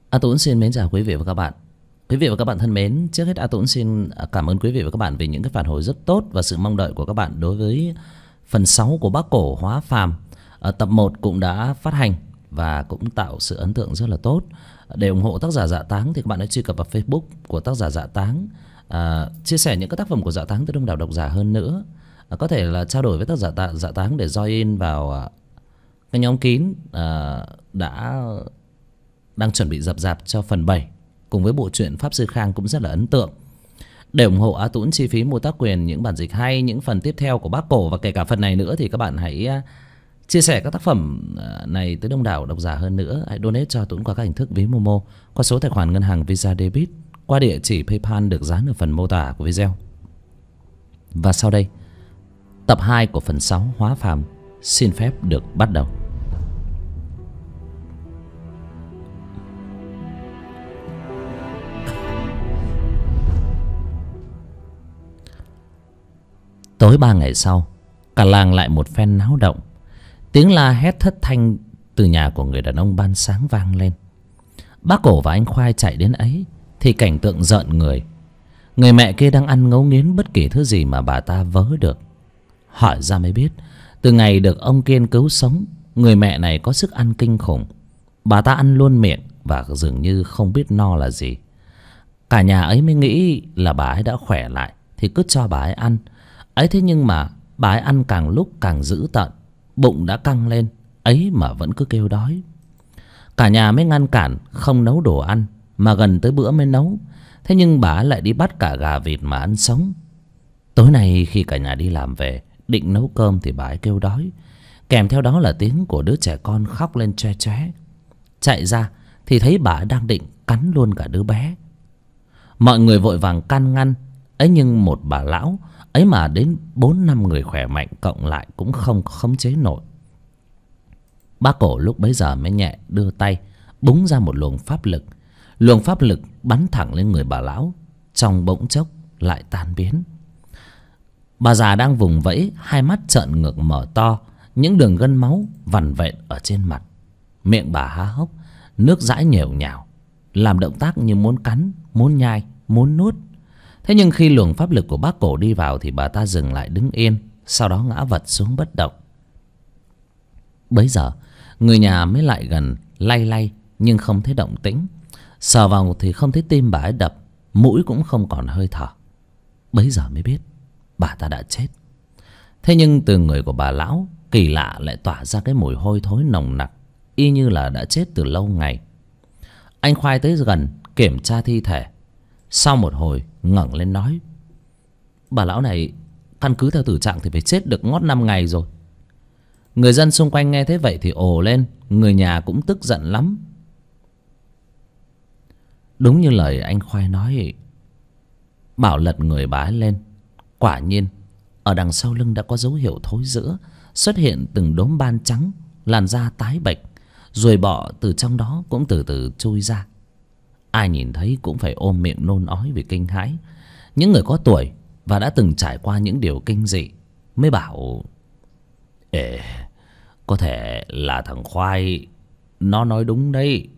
A Tũng xin mến chào quý vị và các bạn. Quý vị và các bạn thân mến, trước hết A Tũng xin cảm ơn quý vị và các bạn vì những cái phản hồi rất tốt và sự mong đợi của các bạn đối với phần 6 của Bác Cổ Hóa Phàm. Tập 1 cũng đã phát hành và cũng tạo sự ấn tượng rất là tốt. Để ủng hộ tác giả Dạ Táng thì các bạn hãy truy cập vào Facebook của tác giả Dạ Táng, chia sẻ những cái tác phẩm của Dạ Táng tới đông đảo độc giả hơn nữa. Có thể là trao đổi với tác giả Dạ Táng để join vào cái nhóm kín đang chuẩn bị dập dạp cho phần 7 cùng với bộ truyện Pháp Sư Khang cũng rất là ấn tượng. Để ủng hộ A Tũng chi phí mua tác quyền những bản dịch hay, những phần tiếp theo của Bác Cổ và kể cả phần này nữa, thì các bạn hãy chia sẻ các tác phẩm này tới đông đảo độc giả hơn nữa. Hãy donate cho A Tũng qua các hình thức ví Momo, qua số tài khoản ngân hàng Visa Debit, qua địa chỉ PayPal được dán ở phần mô tả của video. Và sau đây, tập 2 của phần 6 Hóa Phàm xin phép được bắt đầu. Tối 3 ngày sau, cả làng lại một phen náo động. Tiếng la hét thất thanh từ nhà của người đàn ông ban sáng vang lên. Bác Cổ và anh Khoai chạy đến ấy thì cảnh tượng rợn người. Người mẹ kia đang ăn ngấu nghiến bất kỳ thứ gì mà bà ta vớ được. Hỏi ra mới biết, từ ngày được ông Kiên cứu sống, người mẹ này có sức ăn kinh khủng. Bà ta ăn luôn miệng và dường như không biết no là gì. Cả nhà ấy mới nghĩ là bà ấy đã khỏe lại thì cứ cho bà ấy ăn. Ấy thế nhưng mà bà ấy ăn càng lúc càng dữ tợn, bụng đã căng lên, ấy mà vẫn cứ kêu đói. Cả nhà mới ngăn cản không nấu đồ ăn, mà gần tới bữa mới nấu. Thế nhưng bà ấy lại đi bắt cả gà vịt mà ăn sống. Tối nay khi cả nhà đi làm về định nấu cơm thì bà ấy kêu đói, kèm theo đó là tiếng của đứa trẻ con khóc lên choe choé. Chạy ra thì thấy bà ấy đang định cắn luôn cả đứa bé. Mọi người vội vàng can ngăn, ấy nhưng một bà lão ấy mà đến 4-5 người khỏe mạnh cộng lại cũng không khống chế nổi. Bác Cổ lúc bấy giờ mới nhẹ đưa tay búng ra một luồng pháp lực. Luồng pháp lực bắn thẳng lên người bà lão, trong bỗng chốc lại tan biến. Bà già đang vùng vẫy, hai mắt trợn ngược mở to, những đường gân máu vằn vện ở trên mặt. Miệng bà há hốc, nước dãi nhèo nhào, làm động tác như muốn cắn, muốn nhai, muốn nuốt. Thế nhưng khi luồng pháp lực của Bác Cổ đi vào thì bà ta dừng lại đứng yên, sau đó ngã vật xuống bất động. Bấy giờ người nhà mới lại gần lay lay nhưng không thấy động tĩnh. Sờ vào thì không thấy tim bà ấy đập, mũi cũng không còn hơi thở. Bấy giờ mới biết bà ta đã chết. Thế nhưng từ người của bà lão kỳ lạ lại tỏa ra cái mùi hôi thối nồng nặc, y như là đã chết từ lâu ngày. Anh Khoai tới gần kiểm tra thi thể. Sau một hồi ngẩng lên nói: bà lão này căn cứ theo tử trạng thì phải chết được ngót 5 ngày rồi. Người dân xung quanh nghe thế vậy thì ồ lên. Người nhà cũng tức giận lắm. Đúng như lời anh Khoai nói, bảo lật người bà ấy lên. Quả nhiên ở đằng sau lưng đã có dấu hiệu thối rữa, xuất hiện từng đốm ban trắng, làn da tái bệch, ruồi bọ từ trong đó cũng từ từ chui ra. Ai nhìn thấy cũng phải ôm miệng nôn ói vì kinh hãi. Những người có tuổi và đã từng trải qua những điều kinh dị mới bảo: ê, có thể là thằng Khoai nó nói đúng đấy.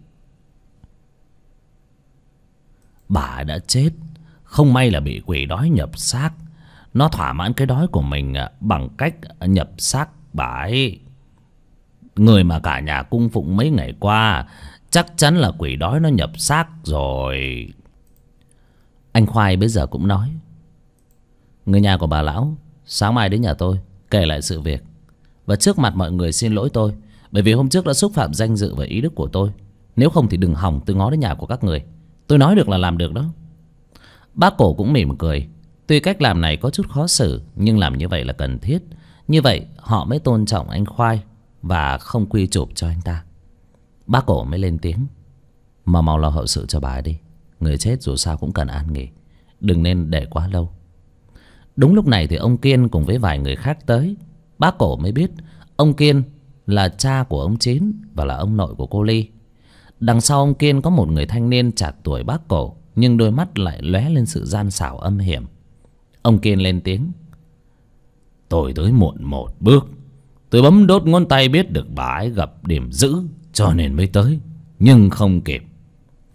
Bà đã chết, không may là bị quỷ đói nhập xác. Nó thỏa mãn cái đói của mình bằng cách nhập xác bà ấy. Người mà cả nhà cung phụng mấy ngày qua chắc chắn là quỷ đói nó nhập xác rồi. Anh Khoai bây giờ cũng nói: người nhà của bà lão sáng mai đến nhà tôi kể lại sự việc, và trước mặt mọi người xin lỗi tôi, bởi vì hôm trước đã xúc phạm danh dự và ý đức của tôi. Nếu không thì đừng hòng tôi ngó đến nhà của các người. Tôi nói được là làm được đó. Bác Cổ cũng mỉm cười. Tuy cách làm này có chút khó xử, nhưng làm như vậy là cần thiết. Như vậy họ mới tôn trọng anh Khoai và không quy chụp cho anh ta. Bác Cổ mới lên tiếng: mà mau lo hậu sự cho bà ấy đi. Người chết dù sao cũng cần an nghỉ, đừng nên để quá lâu. Đúng lúc này thì ông Kiên cùng với vài người khác tới. Bác Cổ mới biết ông Kiên là cha của ông Chín và là ông nội của cô Ly. Đằng sau ông Kiên có một người thanh niên chạc tuổi Bác Cổ, nhưng đôi mắt lại lóe lên sự gian xảo âm hiểm. Ông Kiên lên tiếng: tôi tới muộn một bước. Tôi bấm đốt ngón tay biết được bà ấy gặp điểm dữ cho nên mới tới, nhưng không kịp.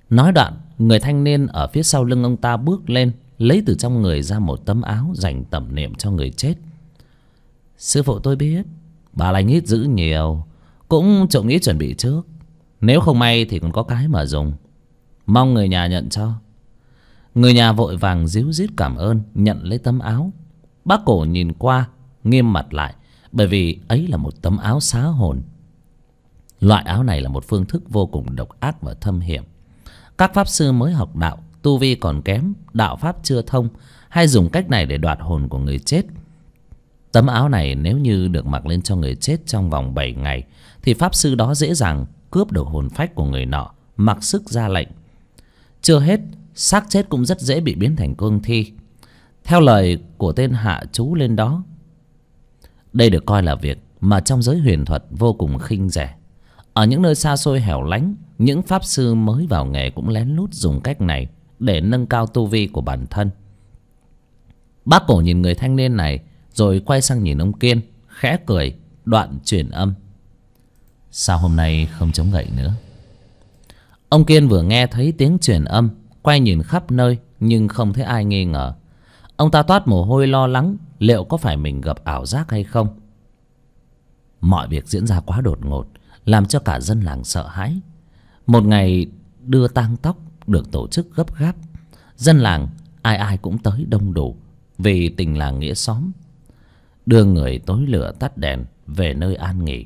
Nói đoạn, người thanh niên ở phía sau lưng ông ta bước lên, lấy từ trong người ra một tấm áo dành tẩm niệm cho người chết. Sư phụ tôi biết bà lành ít dữ nhiều, cũng trộm nghĩ chuẩn bị trước, nếu không may thì còn có cái mà dùng. Mong người nhà nhận cho. Người nhà vội vàng díu dít cảm ơn, nhận lấy tấm áo. Bác Cổ nhìn qua, nghiêm mặt lại, bởi vì ấy là một tấm áo xá hồn. Loại áo này là một phương thức vô cùng độc ác và thâm hiểm. Các pháp sư mới học đạo, tu vi còn kém, đạo pháp chưa thông, hay dùng cách này để đoạt hồn của người chết. Tấm áo này nếu như được mặc lên cho người chết trong vòng 7 ngày thì pháp sư đó dễ dàng cướp được hồn phách của người nọ, mặc sức ra lệnh. Chưa hết, xác chết cũng rất dễ bị biến thành cương thi. Theo lời của tên hạ chú lên đó, đây được coi là việc mà trong giới huyền thuật vô cùng khinh rẻ. Ở những nơi xa xôi hẻo lánh, những pháp sư mới vào nghề cũng lén lút dùng cách này để nâng cao tu vi của bản thân. Bác Cổ nhìn người thanh niên này, rồi quay sang nhìn ông Kiên, khẽ cười, đoạn truyền âm. Sao hôm nay không chống gậy nữa? Ông Kiên vừa nghe thấy tiếng truyền âm, quay nhìn khắp nơi nhưng không thấy ai nghi ngờ. Ông ta toát mồ hôi lo lắng liệu có phải mình gặp ảo giác hay không. Mọi việc diễn ra quá đột ngột, làm cho cả dân làng sợ hãi. Một ngày đưa tang tóc được tổ chức gấp gáp. Dân làng ai ai cũng tới đông đủ, vì tình làng nghĩa xóm. Đưa người tối lửa tắt đèn về nơi an nghỉ.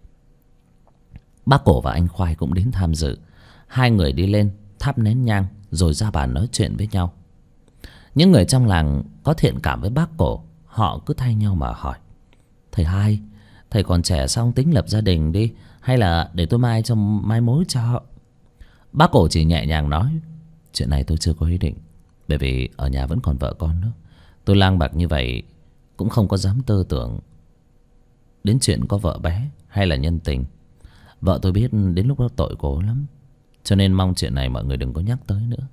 Bác Cổ và anh Khoai cũng đến tham dự. Hai người đi lên thắp nén nhang, rồi ra bàn nói chuyện với nhau. Những người trong làng có thiện cảm với bác Cổ, họ cứ thay nhau mà hỏi: Thầy Hai, thầy còn trẻ xong tính lập gia đình đi, hay là để tôi mai mối cho? Bác Cổ chỉ nhẹ nhàng nói: Chuyện này tôi chưa có ý định, bởi vì ở nhà vẫn còn vợ con nữa. Tôi lang bạc như vậy cũng không có dám tơ tưởng đến chuyện có vợ bé hay là nhân tình. Vợ tôi biết đến lúc đó tội cô lắm, cho nên mong chuyện này mọi người đừng có nhắc tới nữa.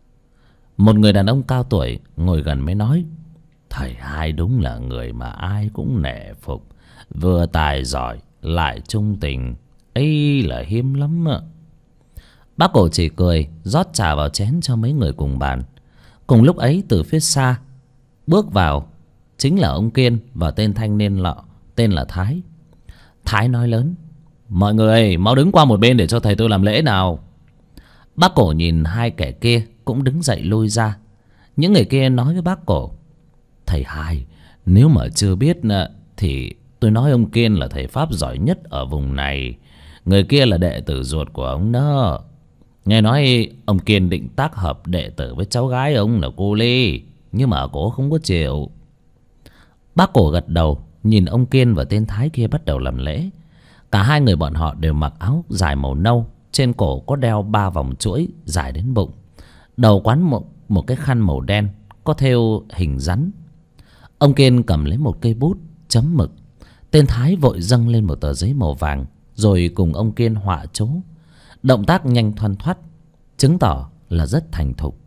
Một người đàn ông cao tuổi ngồi gần mới nói: Thầy Hai đúng là người mà ai cũng nể phục, vừa tài giỏi lại trung tình, ấy là hiếm lắm ạ. Bác Cổ chỉ cười, rót trà vào chén cho mấy người cùng bàn. Cùng lúc ấy, từ phía xa bước vào chính là ông Kiên và tên thanh niên lọ tên là Thái. Thái nói lớn: Mọi người mau đứng qua một bên để cho thầy tôi làm lễ nào. Bác Cổ nhìn hai kẻ kia cũng đứng dậy lui ra. Những người kia nói với bác Cổ: Thầy Hai, nếu mà chưa biết thì tôi nói ông Kiên là thầy pháp giỏi nhất ở vùng này. Người kia là đệ tử ruột của ông đó. Nghe nói ông Kiên định tác hợp đệ tử với cháu gái ông là cô Ly, nhưng mà cô không có chịu. Bác Cổ gật đầu, nhìn ông Kiên và tên Thái kia bắt đầu làm lễ. Cả hai người bọn họ đều mặc áo dài màu nâu, trên cổ có đeo 3 vòng chuỗi dài đến bụng, đầu quán một cái khăn màu đen có thêu hình rắn. Ông Kiên cầm lấy một cây bút chấm mực. Tên Thái vội dâng lên một tờ giấy màu vàng, rồi cùng ông Kiên họa chú. Động tác nhanh thoăn thoắt, chứng tỏ là rất thành thục.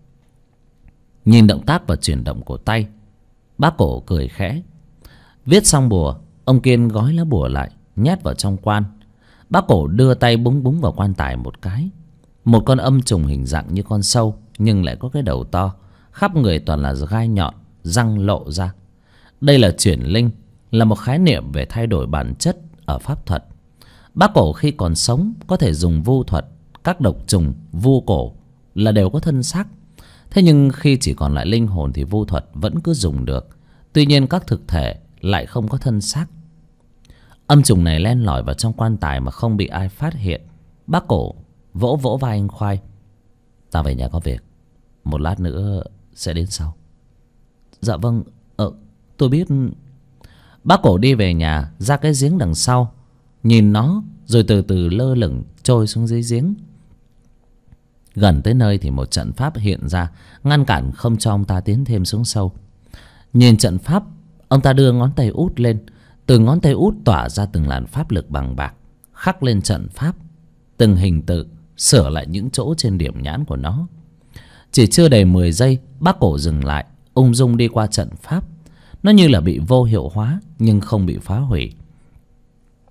Nhìn động tác và chuyển động của tay, bác Cổ cười khẽ. Viết xong bùa, ông Kiên gói lá bùa lại, nhét vào trong quan. Bác Cổ đưa tay búng búng vào quan tài một cái. Một con âm trùng hình dạng như con sâu, nhưng lại có cái đầu to, khắp người toàn là gai nhọn, răng lộ ra. Đây là chuyển linh, là một khái niệm về thay đổi bản chất ở pháp thuật. Bác Cổ khi còn sống có thể dùng vu thuật, các độc trùng, vu cổ là đều có thân xác. Thế nhưng khi chỉ còn lại linh hồn thì vu thuật vẫn cứ dùng được. Tuy nhiên các thực thể lại không có thân xác. Âm trùng này len lỏi vào trong quan tài mà không bị ai phát hiện. Bác Cổ vỗ vỗ vai anh Khoai: Ta về nhà có việc, một lát nữa sẽ đến sau. Dạ vâng, tôi biết. Bác Cổ đi về nhà, ra cái giếng đằng sau, nhìn nó rồi từ từ lơ lửng trôi xuống dưới giếng. Gần tới nơi thì một trận pháp hiện ra, ngăn cản không cho ông ta tiến thêm xuống sâu. Nhìn trận pháp, ông ta đưa ngón tay út lên. Từ ngón tay út tỏa ra từng làn pháp lực bằng bạc, khắc lên trận pháp, từng hình tự, sửa lại những chỗ trên điểm nhãn của nó. Chỉ chưa đầy 10 giây, bác Cổ dừng lại, ung dung đi qua trận pháp. Nó như là bị vô hiệu hóa, nhưng không bị phá hủy.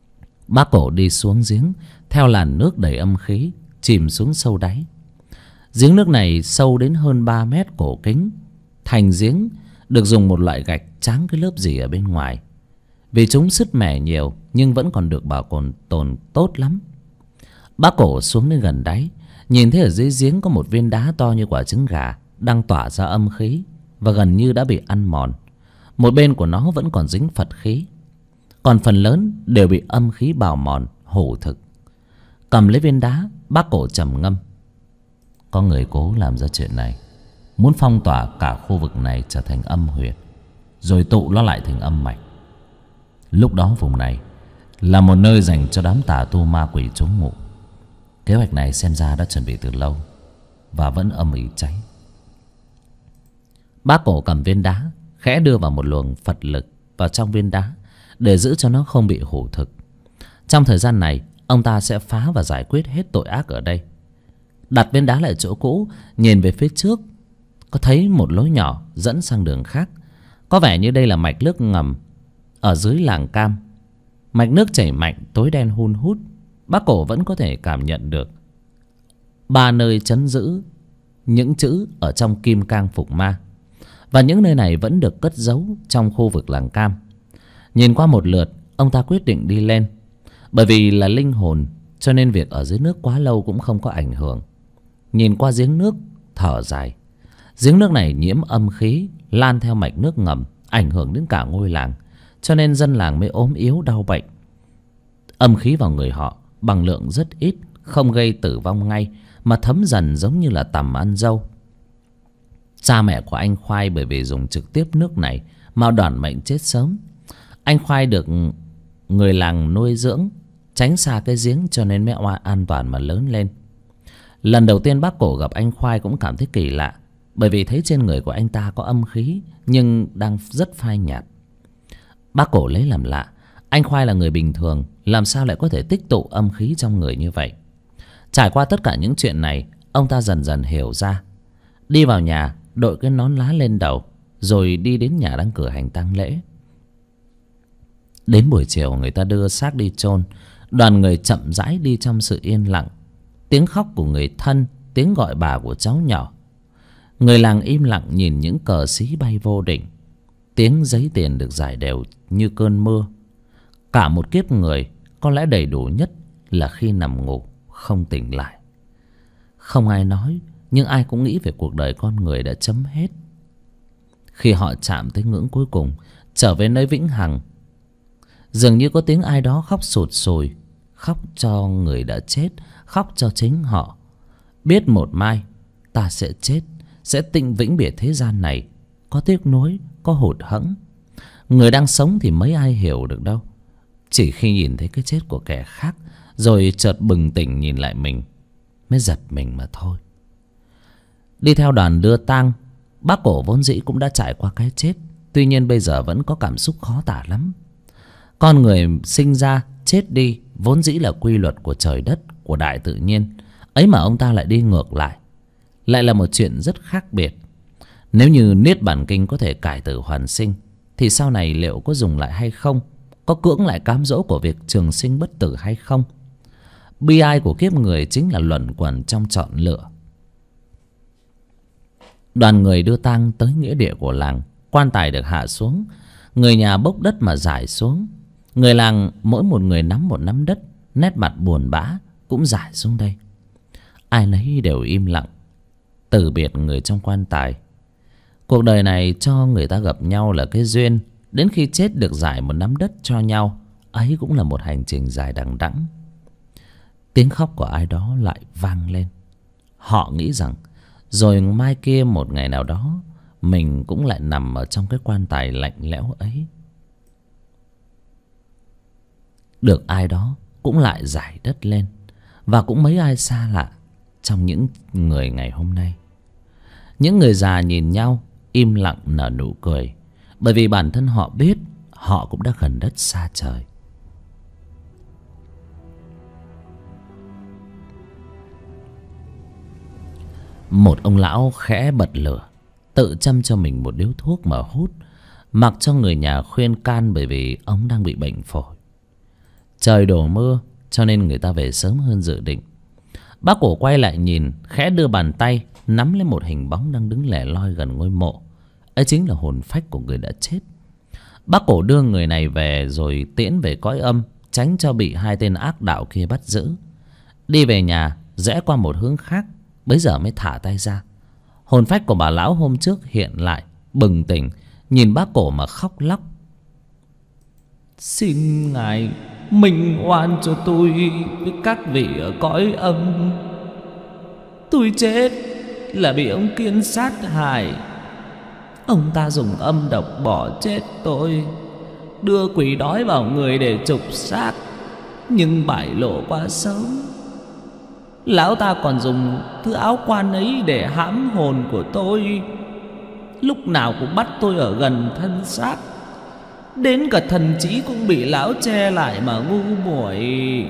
Bác Cổ đi xuống giếng, theo làn nước đầy âm khí, chìm xuống sâu đáy. Giếng nước này sâu đến hơn 3 mét cổ kính. Thành giếng được dùng một loại gạch tráng cái lớp rỉ ở bên ngoài. Vì chúng sứt mẻ nhiều nhưng vẫn còn được bảo tồn tốt lắm. Bác Cổ xuống đến gần đáy, nhìn thấy ở dưới giếng có một viên đá to như quả trứng gà đang tỏa ra âm khí và gần như đã bị ăn mòn. Một bên của nó vẫn còn dính Phật khí, còn phần lớn đều bị âm khí bào mòn hủ thực. Cầm lấy viên đá, bác Cổ trầm ngâm. Có người cố làm ra chuyện này, muốn phong tỏa cả khu vực này trở thành âm huyệt, rồi tụ nó lại thành âm mạch. Lúc đó vùng này là một nơi dành cho đám tà tu ma quỷ trú ngụ. Kế hoạch này xem ra đã chuẩn bị từ lâu và vẫn âm ỉ cháy. Bác Cổ cầm viên đá, khẽ đưa vào một luồng Phật lực vào trong viên đá để giữ cho nó không bị hủ thực. Trong thời gian này, ông ta sẽ phá và giải quyết hết tội ác ở đây. Đặt viên đá lại chỗ cũ, nhìn về phía trước, có thấy một lối nhỏ dẫn sang đường khác. Có vẻ như đây là mạch nước ngầm ở dưới làng Cam. Mạch nước chảy mạnh, tối đen hun hút. Bác Cổ vẫn có thể cảm nhận được 3 nơi trấn giữ những chữ ở trong Kim Cang Phục Ma. Và những nơi này vẫn được cất giấu trong khu vực làng Cam. Nhìn qua một lượt, ông ta quyết định đi lên. Bởi vì là linh hồn, cho nên việc ở dưới nước quá lâu cũng không có ảnh hưởng. Nhìn qua giếng nước, thở dài. Giếng nước này nhiễm âm khí, lan theo mạch nước ngầm, ảnh hưởng đến cả ngôi làng, cho nên dân làng mới ốm yếu đau bệnh. Âm khí vào người họ bằng lượng rất ít, không gây tử vong ngay, mà thấm dần giống như là tằm ăn dâu. Cha mẹ của anh Khoai bởi vì dùng trực tiếp nước này mà đoản mệnh chết sớm. Anh Khoai được người làng nuôi dưỡng, tránh xa cái giếng, cho nên mới an toàn mà lớn lên. Lần đầu tiên bác Cổ gặp anh Khoai cũng cảm thấy kỳ lạ, bởi vì thấy trên người của anh ta có âm khí nhưng đang rất phai nhạt. Bác Cổ lấy làm lạ, anh Khoai là người bình thường, làm sao lại có thể tích tụ âm khí trong người như vậy. Trải qua tất cả những chuyện này, ông ta dần dần hiểu ra. Đi vào nhà, đội cái nón lá lên đầu, rồi đi đến nhà đang cử hành tang lễ. Đến buổi chiều, người ta đưa xác đi chôn. Đoàn người chậm rãi đi trong sự yên lặng. Tiếng khóc của người thân, tiếng gọi bà của cháu nhỏ. Người làng im lặng nhìn những cờ xí bay vô định. Tiếng giấy tiền được rải đều như cơn mưa. Cả một kiếp người có lẽ đầy đủ nhất là khi nằm ngủ không tỉnh lại. Không ai nói, nhưng ai cũng nghĩ về cuộc đời con người đã chấm hết. Khi họ chạm tới ngưỡng cuối cùng, trở về nơi vĩnh hằng, dường như có tiếng ai đó khóc sụt sùi. Khóc cho người đã chết, khóc cho chính họ. Biết một mai ta sẽ chết, sẽ tĩnh vĩnh biệt thế gian này. Có tiếc nuối, có hụt hẫng. Người đang sống thì mấy ai hiểu được đâu. Chỉ khi nhìn thấy cái chết của kẻ khác, rồi chợt bừng tỉnh nhìn lại mình, mới giật mình mà thôi. Đi theo đoàn đưa tang, bác Cổ vốn dĩ cũng đã trải qua cái chết. Tuy nhiên bây giờ vẫn có cảm xúc khó tả lắm. Con người sinh ra chết đi vốn dĩ là quy luật của trời đất, của đại tự nhiên. Ấy mà ông ta lại đi ngược lại, lại là một chuyện rất khác biệt. Nếu như Niết Bàn Kinh có thể cải tử hoàn sinh, thì sau này liệu có dùng lại hay không? Có cưỡng lại cám dỗ của việc trường sinh bất tử hay không? Bi ai của kiếp người chính là luẩn quẩn trong chọn lựa. Đoàn người đưa tang tới nghĩa địa của làng. Quan tài được hạ xuống, người nhà bốc đất mà rải xuống. Người làng mỗi một người nắm một nắm đất, nét mặt buồn bã cũng rải xuống đây. Ai nấy đều im lặng, từ biệt người trong quan tài. Cuộc đời này cho người ta gặp nhau là cái duyên. Đến khi chết được rải một nắm đất cho nhau, ấy cũng là một hành trình dài đằng đẵng. Tiếng khóc của ai đó lại vang lên. Họ nghĩ rằng rồi mai kia một ngày nào đó, mình cũng lại nằm ở trong cái quan tài lạnh lẽo ấy. Được ai đó cũng lại rải đất lên. Và cũng mấy ai xa lạ trong những người ngày hôm nay. Những người già nhìn nhau im lặng nở nụ cười, bởi vì bản thân họ biết họ cũng đã gần đất xa trời. Một ông lão khẽ bật lửa, tự châm cho mình một điếu thuốc mà hút, mặc cho người nhà khuyên can, bởi vì ông đang bị bệnh phổi. Trời đổ mưa cho nên người ta về sớm hơn dự định. Bác cổ quay lại nhìn, khẽ đưa bàn tay nắm lấy một hình bóng đang đứng lẻ loi gần ngôi mộ. Ấy chính là hồn phách của người đã chết. Bác cổ đưa người này về rồi tiễn về cõi âm, tránh cho bị hai tên ác đạo kia bắt giữ. Đi về nhà, rẽ qua một hướng khác, bấy giờ mới thả tay ra. Hồn phách của bà lão hôm trước hiện lại, bừng tỉnh, nhìn bác cổ mà khóc lóc. Xin ngài minh oan cho tôi với các vị ở cõi âm. Tôi chết là bị ông Kiên sát hại. Ông ta dùng âm độc bỏ chết tôi, đưa quỷ đói vào người để trục xác, nhưng bại lộ quá sớm. Lão ta còn dùng thứ áo quan ấy để hãm hồn của tôi, lúc nào cũng bắt tôi ở gần thân xác. Đến cả thần trí cũng bị lão che lại mà ngu muội.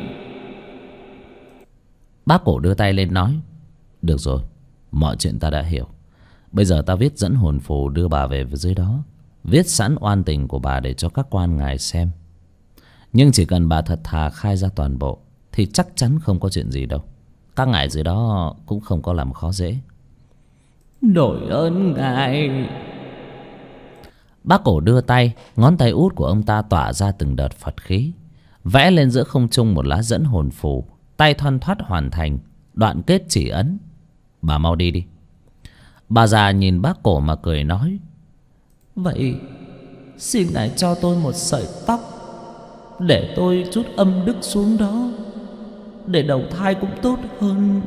Bác cổ đưa tay lên nói: Được rồi, mọi chuyện ta đã hiểu. Bây giờ ta viết dẫn hồn phù đưa bà về dưới đó, viết sẵn oan tình của bà để cho các quan ngài xem. Nhưng chỉ cần bà thật thà khai ra toàn bộ thì chắc chắn không có chuyện gì đâu. Các ngài dưới đó cũng không có làm khó dễ. Đội ơn ngài. Bác cổ đưa tay, ngón tay út của ông ta tỏa ra từng đợt Phật khí, vẽ lên giữa không trung một lá dẫn hồn phù. Tay thoăn thoắt hoàn thành, đoạn kết chỉ ấn. Bà mau đi đi. Bà già nhìn bác cổ mà cười nói: Vậy xin ngài cho tôi một sợi tóc, để tôi chút âm đức xuống đó, để đầu thai cũng tốt hơn.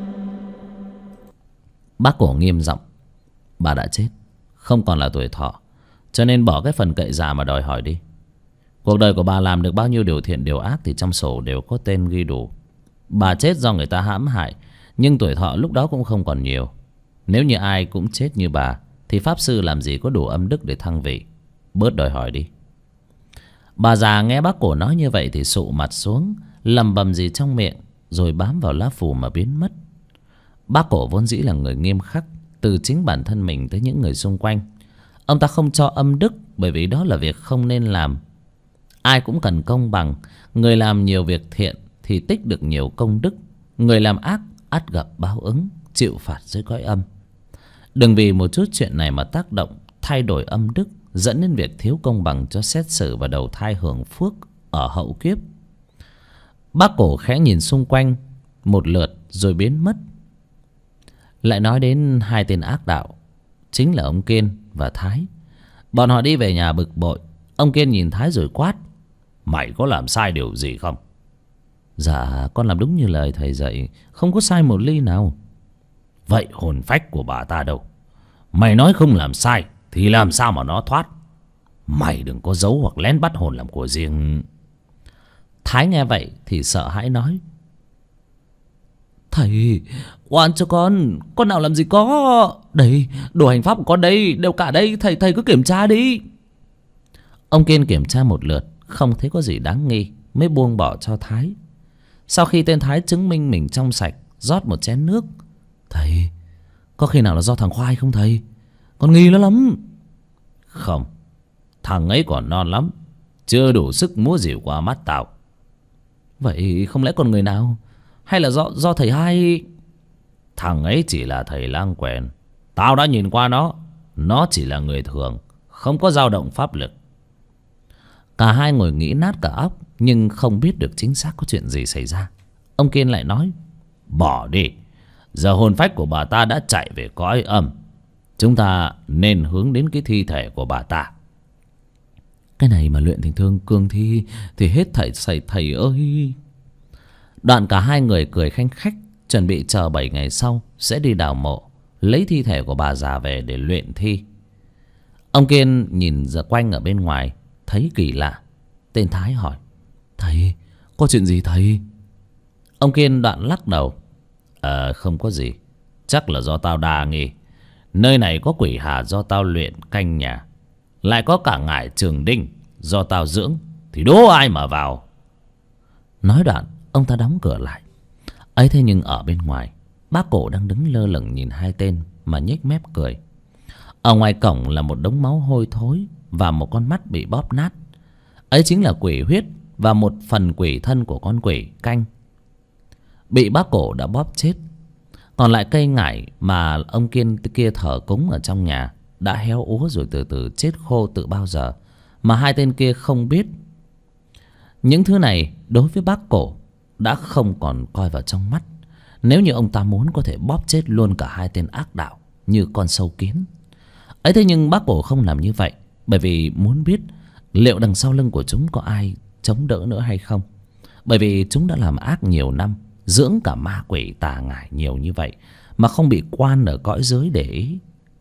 Bác cổ nghiêm giọng: Bà đã chết, không còn là tuổi thọ, cho nên bỏ cái phần cậy già mà đòi hỏi đi. Cuộc đời của bà làm được bao nhiêu điều thiện điều ác thì trong sổ đều có tên ghi đủ. Bà chết do người ta hãm hại, nhưng tuổi thọ lúc đó cũng không còn nhiều. Nếu như ai cũng chết như bà thì pháp sư làm gì có đủ âm đức để thăng vị. Bớt đòi hỏi đi. Bà già nghe bác cổ nói như vậy thì sụ mặt xuống, lầm bầm gì trong miệng, rồi bám vào lá phù mà biến mất. Bác cổ vốn dĩ là người nghiêm khắc, từ chính bản thân mình tới những người xung quanh. Ông ta không cho âm đức, bởi vì đó là việc không nên làm. Ai cũng cần công bằng. Người làm nhiều việc thiện thì tích được nhiều công đức, người làm ác ắt gặp báo ứng, chịu phạt dưới cõi âm. Đừng vì một chút chuyện này mà tác động thay đổi âm đức, dẫn đến việc thiếu công bằng cho xét xử và đầu thai hưởng phước ở hậu kiếp. Bác cổ khẽ nhìn xung quanh một lượt rồi biến mất. Lại nói đến hai tên ác đạo, chính là ông Kiên và Thái. Bọn họ đi về nhà bực bội. Ông Kiên nhìn Thái rồi quát: Mày có làm sai điều gì không? Dạ con làm đúng như lời thầy dạy, không có sai một ly nào. Vậy hồn phách của bà ta đâu? Mày nói không làm sai thì làm sao mà nó thoát? Mày đừng có giấu hoặc lén bắt hồn làm của riêng. Thái nghe vậy thì sợ hãi nói: Thầy oan cho con nào làm gì có. Đây, đồ hành pháp của con đây, đều cả đây, thầy cứ kiểm tra đi. Ông Kiên kiểm tra một lượt, không thấy có gì đáng nghi, mới buông bỏ cho Thái. Sau khi tên Thái chứng minh mình trong sạch, rót một chén nước. Thầy, có khi nào là do thằng Khoai không thầy? Con nghi nó lắm. Không, thằng ấy còn non lắm, chưa đủ sức múa dìu qua mắt tao. Vậy không lẽ còn người nào? Hay là do thầy Hai? Thằng ấy chỉ là thầy lang quèn. Tao đã nhìn qua nó chỉ là người thường, không có dao động pháp lực. Cả hai ngồi nghĩ nát cả óc, nhưng không biết được chính xác có chuyện gì xảy ra. Ông Kiên lại nói: Bỏ đi, giờ hồn phách của bà ta đã chạy về cõi âm, chúng ta nên hướng đến cái thi thể của bà ta. Cái này mà luyện thành thương cương thi thì hết thầy ơi. Đoạn cả hai người cười khanh khách, chuẩn bị chờ 7 ngày sau sẽ đi đào mộ, lấy thi thể của bà già về để luyện thi. Ông Kiên nhìn ra quanh ở bên ngoài, thấy kỳ lạ. Tên Thái hỏi: Thầy, có chuyện gì thầy? Ông Kiên đoạn lắc đầu: Không có gì, chắc là do tao đa nghi. Nơi này có quỷ hà do tao luyện canh nhà, lại có cả ngải Trường Đinh do tao dưỡng, thì đố ai mà vào. Nói đoạn ông ta đóng cửa lại. Ấy thế nhưng ở bên ngoài, bác cổ đang đứng lơ lửng nhìn hai tên mà nhếch mép cười. Ở ngoài cổng là một đống máu hôi thối và một con mắt bị bóp nát. Ấy chính là quỷ huyết và một phần quỷ thân của con quỷ canh, bị bác cổ đã bóp chết Còn lại cây ngải mà ông Kiên kia thờ cúng ở trong nhà đã héo úa rồi từ từ chết khô từ bao giờ mà hai tên kia không biết. Những thứ này đối với bác Cổ đã không còn coi vào trong mắt. Nếu như ông ta muốn có thể bóp chết luôn cả hai tên ác đạo như con sâu kiến ấy. Thế nhưng bác Cổ không làm như vậy, bởi vì muốn biết liệu đằng sau lưng của chúng có ai chống đỡ nữa hay không. Bởi vì chúng đã làm ác nhiều năm, dưỡng cả ma quỷ tà ngải nhiều như vậy mà không bị quan ở cõi dưới để ý.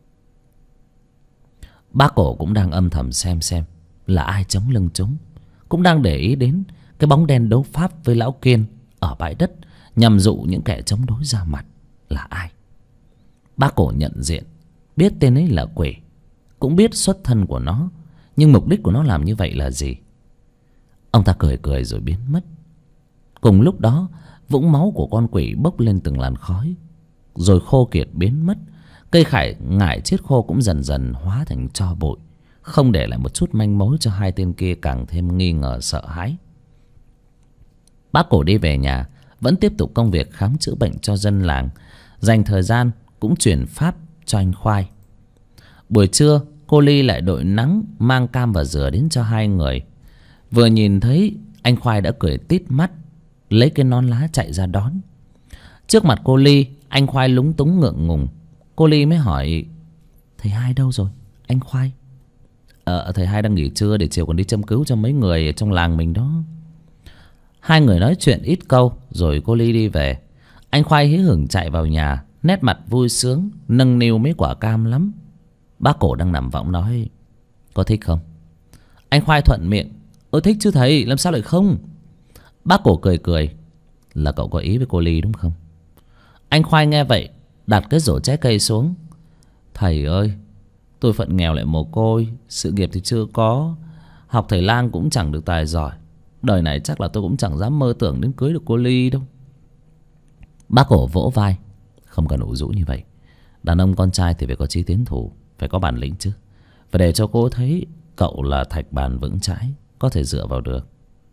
Bác Cổ cũng đang âm thầm xem là ai chống lưng chúng, cũng đang để ý đến cái bóng đen đấu pháp với lão Kiên ở bãi đất nhằm dụ những kẻ chống đối ra mặt là ai. Bác Cổ nhận diện, biết tên ấy là quỷ, cũng biết xuất thân của nó, nhưng mục đích của nó làm như vậy là gì. Ông ta cười cười rồi biến mất. Cùng lúc đó, vũng máu của con quỷ bốc lên từng làn khói rồi khô kiệt biến mất. Cây ngải chết khô cũng dần dần hóa thành tro bụi, không để lại một chút manh mối cho hai tên kia càng thêm nghi ngờ sợ hãi. Bác Cổ đi về nhà, vẫn tiếp tục công việc khám chữa bệnh cho dân làng, dành thời gian cũng truyền pháp cho anh Khoai. Buổi trưa, cô Ly lại đội nắng mang cam và dừa đến cho hai người. Vừa nhìn thấy, anh Khoai đã cười tít mắt, lấy cái nón lá chạy ra đón. Trước mặt cô Ly, anh Khoai lúng túng ngượng ngùng. Cô Ly mới hỏi: "Thầy Hai đâu rồi, anh Khoai?" Thầy Hai đang nghỉ trưa để chiều còn đi châm cứu cho mấy người ở trong làng mình đó." Hai người nói chuyện ít câu rồi cô Ly đi về. Anh Khoai hí hửng chạy vào nhà, nét mặt vui sướng, nâng niu mấy quả cam lắm. Bác Cổ đang nằm võng nói: "Có thích không?" Anh Khoai thuận miệng: "Thích chứ thầy, làm sao lại không?" Bác Cổ cười cười: "Là cậu có ý với cô Ly đúng không?" Anh Khoai nghe vậy đặt cái rổ trái cây xuống: "Thầy ơi, tôi phận nghèo lại mồ côi, sự nghiệp thì chưa có, học thầy lang cũng chẳng được tài giỏi, đời này chắc là tôi cũng chẳng dám mơ tưởng đến cưới được cô Ly đâu." Bác Cổ vỗ vai: "Không cần ủ rũ như vậy. Đàn ông con trai thì phải có chí tiến thủ, phải có bản lĩnh chứ. Phải để cho cô thấy cậu là thạch bàn vững chãi, có thể dựa vào được."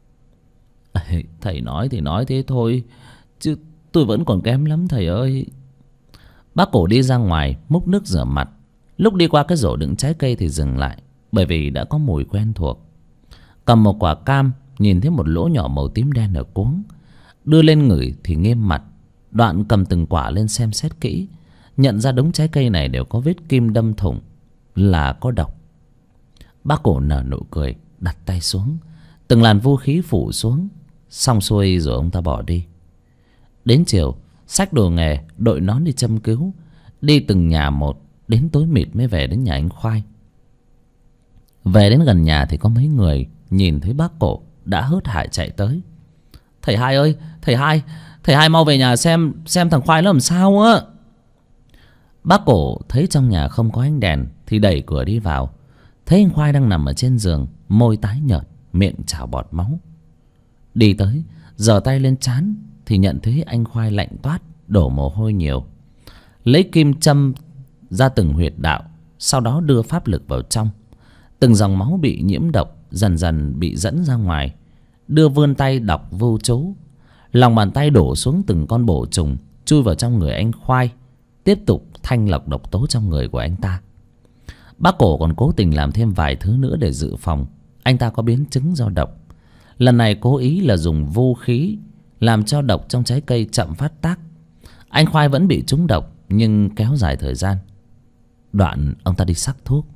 "Thầy nói thì nói thế thôi, chứ tôi vẫn còn kém lắm thầy ơi." Bác Cổ đi ra ngoài múc nước rửa mặt. Lúc đi qua cái rổ đựng trái cây thì dừng lại, bởi vì đã có mùi quen thuộc. Cầm một quả cam, nhìn thấy một lỗ nhỏ màu tím đen ở cuống, đưa lên ngửi thì nghiêm mặt. Đoạn cầm từng quả lên xem xét kỹ, nhận ra đống trái cây này đều có vết kim đâm thủng, là có độc. Bác Cổ nở nụ cười, đặt tay xuống. Từng làn vũ khí phủ xuống. Xong xuôi rồi ông ta bỏ đi. Đến chiều, xách đồ nghề, đội nón đi châm cứu, đi từng nhà một, đến tối mịt mới về đến nhà anh Khoai. Về đến gần nhà thì có mấy người nhìn thấy bác Cổ đã hớt hải chạy tới: "Thầy Hai ơi, thầy Hai mau về nhà xem thằng Khoai nó làm sao á." Bác Cổ thấy trong nhà không có ánh đèn thì đẩy cửa đi vào. Thấy anh Khoai đang nằm ở trên giường, môi tái nhợt, miệng trào bọt máu. Đi tới, giở tay lên trán thì nhận thấy anh Khoai lạnh toát, đổ mồ hôi nhiều. Lấy kim châm ra từng huyệt đạo, sau đó đưa pháp lực vào trong. Từng dòng máu bị nhiễm độc dần dần bị dẫn ra ngoài. Đưa vươn tay đọc vô chú. Lòng bàn tay đổ xuống từng con bổ trùng, chui vào trong người anh Khoai, tiếp tục thanh lọc độc tố trong người của anh ta. Bác Cổ còn cố tình làm thêm vài thứ nữa để dự phòng anh ta có biến chứng do độc. Lần này cố ý là dùng vũ khí làm cho độc trong trái cây chậm phát tác. Anh Khoai vẫn bị trúng độc nhưng kéo dài thời gian. Đoạn ông ta đi sắc thuốc.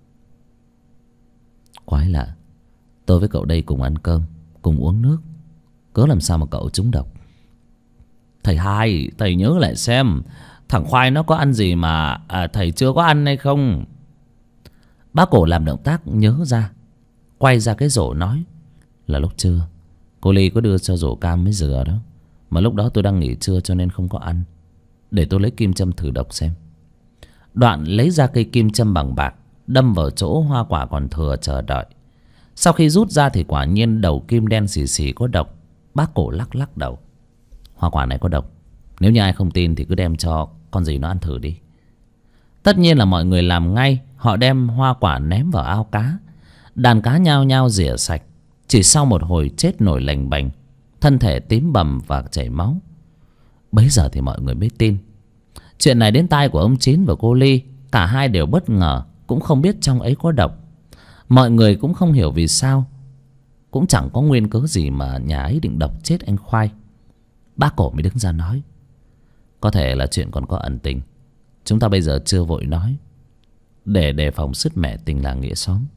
Quái lạ, tôi với cậu đây cùng ăn cơm, cùng uống nước, cớ làm sao mà cậu trúng độc? "Thầy Hai, thầy nhớ lại xem thằng Khoai nó có ăn gì mà thầy chưa có ăn hay không?" Bác Cổ làm động tác nhớ ra, quay ra cái rổ nói: "Là lúc trưa cô Ly có đưa cho rổ cam với dừa đó, mà lúc đó tôi đang nghỉ trưa cho nên không có ăn. Để tôi lấy kim châm thử độc xem." Đoạn lấy ra cây kim châm bằng bạc, đâm vào chỗ hoa quả còn thừa chờ đợi. Sau khi rút ra thì quả nhiên đầu kim đen xì xì có độc. Bác Cổ lắc lắc đầu: "Hoa quả này có độc, nếu như ai không tin thì cứ đem cho con gì nó ăn thử đi." Tất nhiên là mọi người làm ngay. Họ đem hoa quả ném vào ao cá. Đàn cá nhao nhao rỉa sạch. Chỉ sau một hồi chết nổi lềnh bềnh, thân thể tím bầm và chảy máu. Bấy giờ thì mọi người mới tin. Chuyện này đến tai của ông Chín và cô Ly. Cả hai đều bất ngờ, cũng không biết trong ấy có độc. Mọi người cũng không hiểu vì sao, cũng chẳng có nguyên cớ gì mà nhà ấy định độc chết anh Khoai. Bác Cổ mới đứng ra nói: có thể là chuyện còn có ẩn tình, chúng ta bây giờ chưa vội nói, để đề phòng sứt mẻ tình làng nghĩa xóm.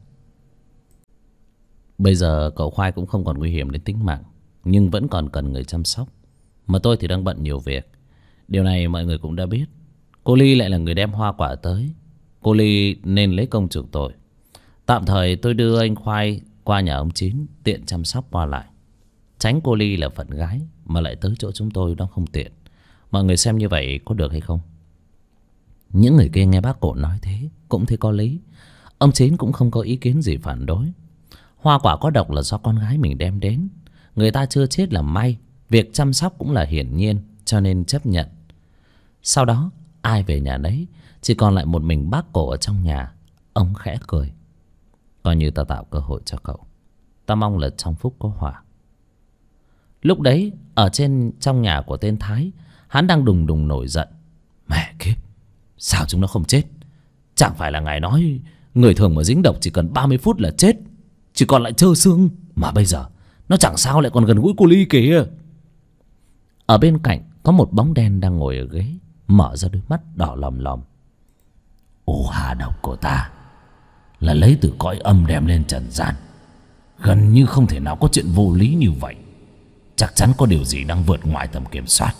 Bây giờ cậu Khoai cũng không còn nguy hiểm đến tính mạng, nhưng vẫn còn cần người chăm sóc. Mà tôi thì đang bận nhiều việc. Điều này mọi người cũng đã biết. Cô Ly lại là người đem hoa quả tới, cô Ly nên lấy công chuộc tội. Tạm thời tôi đưa anh Khoai qua nhà ông Chín, tiện chăm sóc qua lại. Tránh cô Ly là phận gái mà lại tới chỗ chúng tôi, nó không tiện. Mọi người xem như vậy có được hay không? Những người kia nghe bác Cổ nói thế cũng thấy có lý. Ông Chín cũng không có ý kiến gì phản đối. Hoa quả có độc là do con gái mình đem đến, người ta chưa chết là may, việc chăm sóc cũng là hiển nhiên, cho nên chấp nhận. Sau đó ai về nhà đấy, chỉ còn lại một mình bác Cổ ở trong nhà. Ông khẽ cười: coi như ta tạo cơ hội cho cậu, ta mong là trong phúc có họa. Lúc đấy ở trong nhà của tên Thái, hắn đang đùng đùng nổi giận. Mẹ kiếp, sao chúng nó không chết? Chẳng phải là ngài nói người thường mà dính độc chỉ cần 30 phút là chết, chỉ còn lại trơ xương. Mà bây giờ nó chẳng sao lại còn gần gũi cô Ly kìa. Ở bên cạnh có một bóng đen đang ngồi ở ghế, mở ra đôi mắt đỏ lòm lòm. Ô hà độc của ta là lấy từ cõi âm đem lên trần gian, gần như không thể nào có chuyện vô lý như vậy. Chắc chắn có điều gì đang vượt ngoài tầm kiểm soát.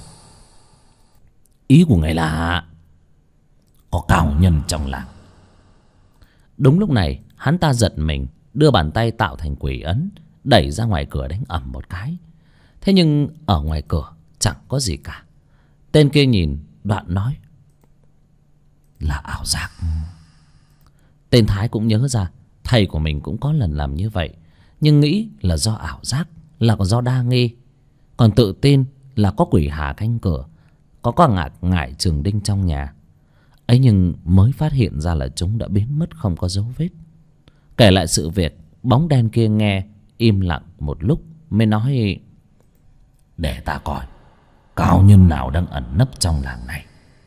Ý của ngài là có cao nhân trong làng. Đúng lúc này hắn ta giật mình, đưa bàn tay tạo thành quỷ ấn, đẩy ra ngoài cửa đánh ầm một cái. Thế nhưng ở ngoài cửa chẳng có gì cả. Tên kia nhìn đoạn nói: là ảo giác. Tên Thái cũng nhớ ra thầy của mình cũng có lần làm như vậy, nhưng nghĩ là do ảo giác, là do đa nghi. Còn tự tin là có quỷ hà canh cửa, có cả ngải Trường Đinh trong nhà ấy. Nhưng mới phát hiện ra là chúng đã biến mất không có dấu vết. Kể lại sự việc, bóng đen kia nghe im lặng một lúc mới nói: để ta coi cao nhân nào đang ẩn nấp trong làng này.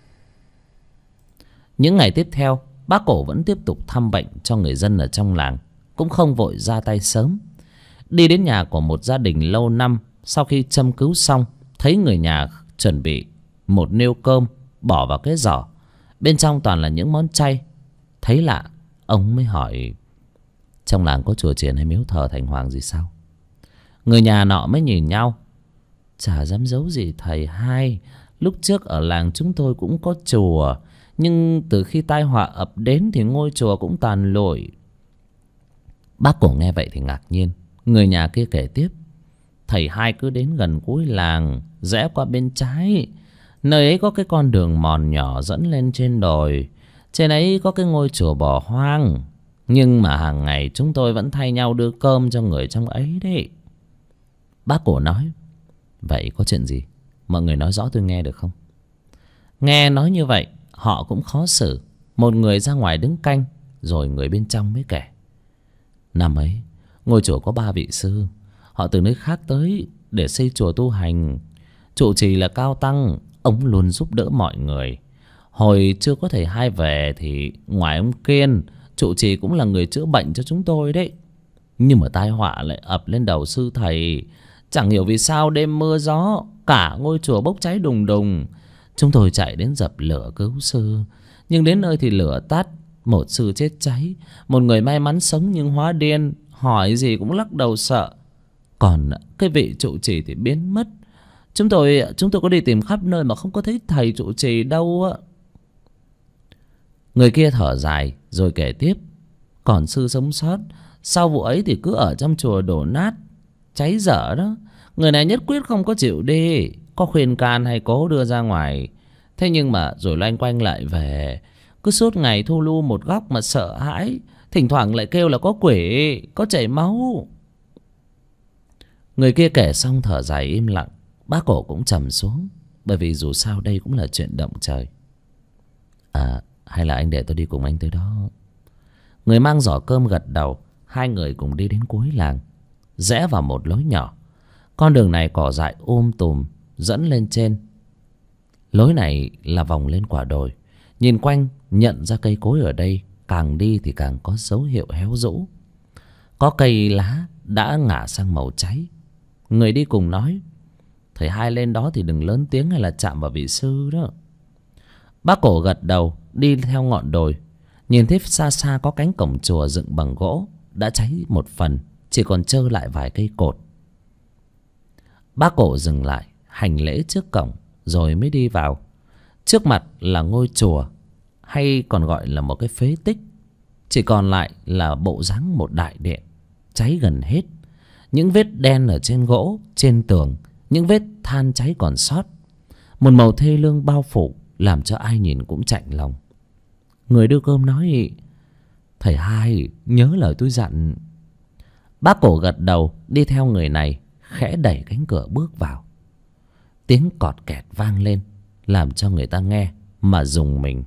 Những ngày tiếp theo, bác Cổ vẫn tiếp tục thăm bệnh cho người dân ở trong làng, cũng không vội ra tay sớm. Đi đến nhà của một gia đình lâu năm, sau khi châm cứu xong, thấy người nhà chuẩn bị một niêu cơm bỏ vào cái giỏ, bên trong toàn là những món chay. Thấy lạ, ông mới hỏi: trong làng có chùa chiền hay miếu thờ thành hoàng gì sao? Người nhà nọ mới nhìn nhau: chả dám giấu gì thầy hai, lúc trước ở làng chúng tôi cũng có chùa, nhưng từ khi tai họa ập đến thì ngôi chùa cũng tàn lụi. Bác Cổ nghe vậy thì ngạc nhiên. Người nhà kia kể tiếp: thầy hai cứ đến gần cuối làng, rẽ qua bên trái, nơi ấy có cái con đường mòn nhỏ dẫn lên trên đồi. Trên ấy có cái ngôi chùa bỏ hoang, nhưng mà hàng ngày chúng tôi vẫn thay nhau đưa cơm cho người trong ấy đấy. Bác Cổ nói: vậy có chuyện gì? Mọi người nói rõ tôi nghe được không? Nghe nói như vậy họ cũng khó xử. Một người ra ngoài đứng canh, rồi người bên trong mới kể: năm ấy ngôi chùa có 3 vị sư, họ từ nơi khác tới để xây chùa tu hành. Trụ trì là Cao Tăng, ông luôn giúp đỡ mọi người. Hồi chưa có thầy hai về thì ngoài ông Kiên, trụ trì cũng là người chữa bệnh cho chúng tôi đấy. Nhưng mà tai họa lại ập lên đầu sư thầy. Chẳng hiểu vì sao đêm mưa gió, cả ngôi chùa bốc cháy đùng đùng. Chúng tôi chạy đến dập lửa cứu sư, nhưng đến nơi thì lửa tắt. Một sư chết cháy, một người may mắn sống nhưng hóa điên, hỏi gì cũng lắc đầu sợ. Còn cái vị trụ trì thì biến mất. Chúng tôi có đi tìm khắp nơi mà không có thấy thầy trụ trì đâu á. Người kia thở dài rồi kể tiếp: còn sư sống sót sau vụ ấy thì cứ ở trong chùa đổ nát cháy dở đó. Người này nhất quyết không có chịu đi, có khuyên can hay cố đưa ra ngoài, thế nhưng mà rồi loanh quanh lại về. Cứ suốt ngày thu lu một góc mà sợ hãi, thỉnh thoảng lại kêu là có quỷ, có chảy máu. Người kia kể xong thở dài im lặng. Bác Cổ cũng trầm xuống, bởi vì dù sao đây cũng là chuyện động trời. Hay là anh để tôi đi cùng anh tới đó? Người mang giỏ cơm gật đầu. Hai người cùng đi đến cuối làng, rẽ vào một lối nhỏ. Con đường này cỏ dại tùm dẫn lên trên. Lối này là vòng lên quả đồi. Nhìn quanh nhận ra cây cối ở đây càng đi thì càng có dấu hiệu héo rũ. Có cây lá đã ngả sang màu cháy. Người đi cùng nói: thầy hai lên đó thì đừng lớn tiếng hay là chạm vào vị sư đó. Bác Cổ gật đầu đi theo ngọn đồi. Nhìn thấy xa xa có cánh cổng chùa dựng bằng gỗ đã cháy một phần, chỉ còn trơ lại vài cây cột. Bác Cổ dừng lại hành lễ trước cổng rồi mới đi vào. Trước mặt là ngôi chùa, hay còn gọi là một cái phế tích. Chỉ còn lại là bộ dáng một đại điện cháy gần hết. Những vết đen ở trên gỗ, trên tường, những vết than cháy còn sót. Một màu thê lương bao phủ làm cho ai nhìn cũng chạnh lòng. Người đưa cơm nói: thầy hai nhớ lời tôi dặn. Bác Cổ gật đầu đi theo người này, khẽ đẩy cánh cửa bước vào. Tiếng cọt kẹt vang lên làm cho người ta nghe mà rùng mình.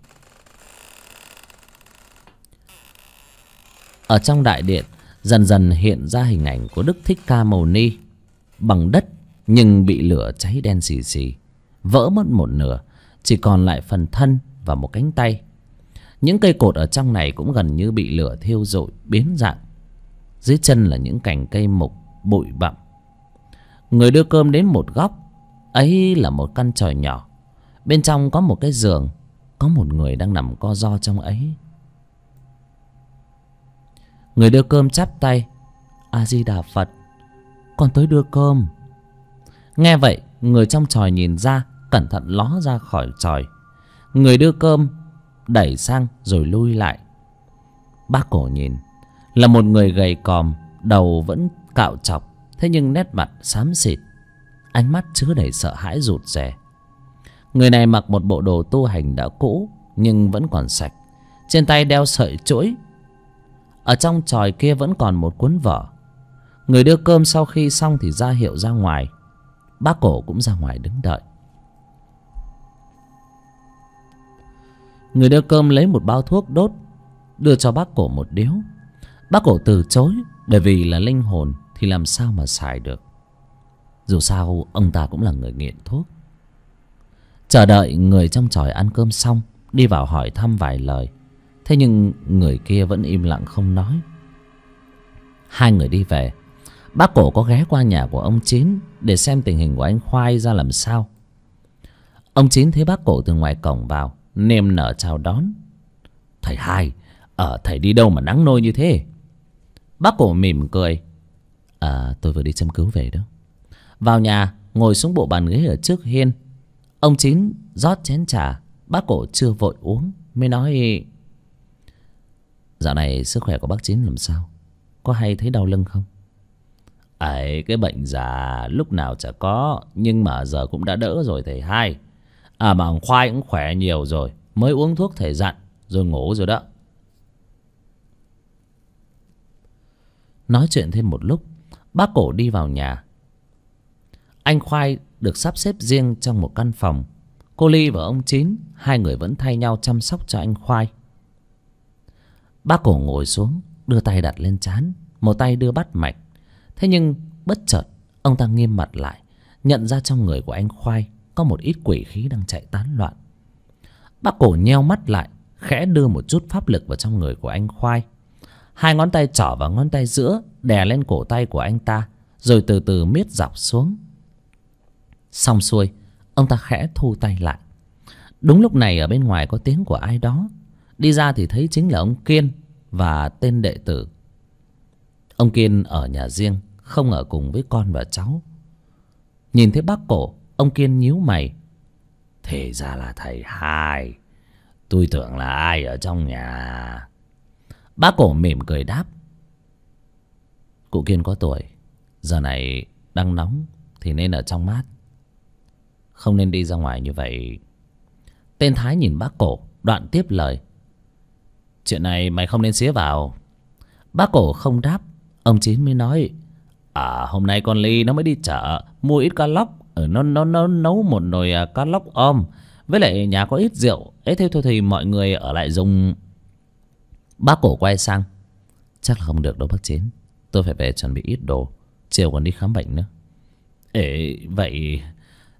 Ở trong đại điện dần dần hiện ra hình ảnh của Đức Thích Ca Mâu Ni, bằng đất nhưng bị lửa cháy đen xì xì, vỡ mất một nửa, chỉ còn lại phần thân và một cánh tay. Những cây cột ở trong này cũng gần như bị lửa thiêu rụi biến dạng. Dưới chân là những cành cây mục bụi bặm. Người đưa cơm đến một góc, ấy là một căn chòi nhỏ. Bên trong có một cái giường, có một người đang nằm co ro trong ấy. Người đưa cơm chắp tay: A Di Đà Phật, con tới đưa cơm. Nghe vậy, người trong chòi nhìn ra, cẩn thận ló ra khỏi chòi. Người đưa cơm đẩy sang rồi lui lại. Bác Cổ nhìn là một người gầy còm, đầu vẫn cạo chọc, thế nhưng nét mặt xám xịt, ánh mắt chứa đầy sợ hãi rụt rè. Người này mặc một bộ đồ tu hành đã cũ nhưng vẫn còn sạch, trên tay đeo sợi chuỗi. Ở trong chòi kia vẫn còn một cuốn vở. Người đưa cơm sau khi xong thì ra hiệu ra ngoài. Bác Cổ cũng ra ngoài đứng đợi. Người đưa cơm lấy một bao thuốc đốt, đưa cho bác Cổ một điếu. Bác Cổ từ chối, bởi vì là linh hồn thì làm sao mà xài được. Dù sao ông ta cũng là người nghiện thuốc. Chờ đợi người trong chòi ăn cơm xong, đi vào hỏi thăm vài lời. Thế nhưng người kia vẫn im lặng không nói. Hai người đi về. Bác Cổ có ghé qua nhà của ông Chín để xem tình hình của anh Khoai ra làm sao. Ông Chín thấy bác Cổ từ ngoài cổng vào, niềm nở chào đón. Thầy hai, thầy đi đâu mà nắng nôi như thế? Bác Cổ mỉm cười. Tôi vừa đi châm cứu về đó. Vào nhà, ngồi xuống bộ bàn ghế ở trước hiên. Ông Chín rót chén trà. Bác Cổ chưa vội uống, mới nói: dạo này sức khỏe của bác Chín làm sao? Có hay thấy đau lưng không? Ấy, cái bệnh già lúc nào chả có, nhưng mà giờ cũng đã đỡ rồi thầy hai. Mà ông Khoai cũng khỏe nhiều rồi, mới uống thuốc thầy dặn rồi ngủ rồi đó. Nói chuyện thêm một lúc, bác Cổ đi vào nhà. Anh Khoai được sắp xếp riêng trong một căn phòng. Cô Ly và ông Chín, hai người vẫn thay nhau chăm sóc cho anh Khoai. Bác Cổ ngồi xuống, đưa tay đặt lên trán, một tay đưa bắt mạch. Thế nhưng bất chợt ông ta nghiêm mặt lại, nhận ra trong người của anh Khoai có một ít quỷ khí đang chạy tán loạn. Bác Cổ nheo mắt lại, khẽ đưa một chút pháp lực vào trong người của anh Khoai. Hai ngón tay trỏ và ngón tay giữa đè lên cổ tay của anh ta, rồi từ từ miết dọc xuống. Xong xuôi, ông ta khẽ thu tay lại. Đúng lúc này ở bên ngoài có tiếng của ai đó. Đi ra thì thấy chính là ông Kiên và tên đệ tử. Ông Kiên ở nhà riêng, không ở cùng với con và cháu. Nhìn thấy bác Cổ, ông Kiên nhíu mày. Thì ra là thầy hai. Tôi tưởng là ai ở trong nhà. Bác Cổ mỉm cười đáp. Cụ Kiên có tuổi, giờ này đang nóng thì nên ở trong mát, không nên đi ra ngoài như vậy. Tên Thái nhìn bác Cổ, đoạn tiếp lời. Chuyện này mày không nên xía vào. Bác Cổ không đáp. Ông Chín mới nói. Hôm nay con Ly nó mới đi chợ mua ít cá lóc, nó nấu một nồi cá lóc om, với lại nhà có ít rượu ấy, thế thôi thì mọi người ở lại dùng. Bác Cổ quay sang. Chắc là không được đâu bác Chín, tôi phải về chuẩn bị ít đồ, chiều còn đi khám bệnh nữa. Vậy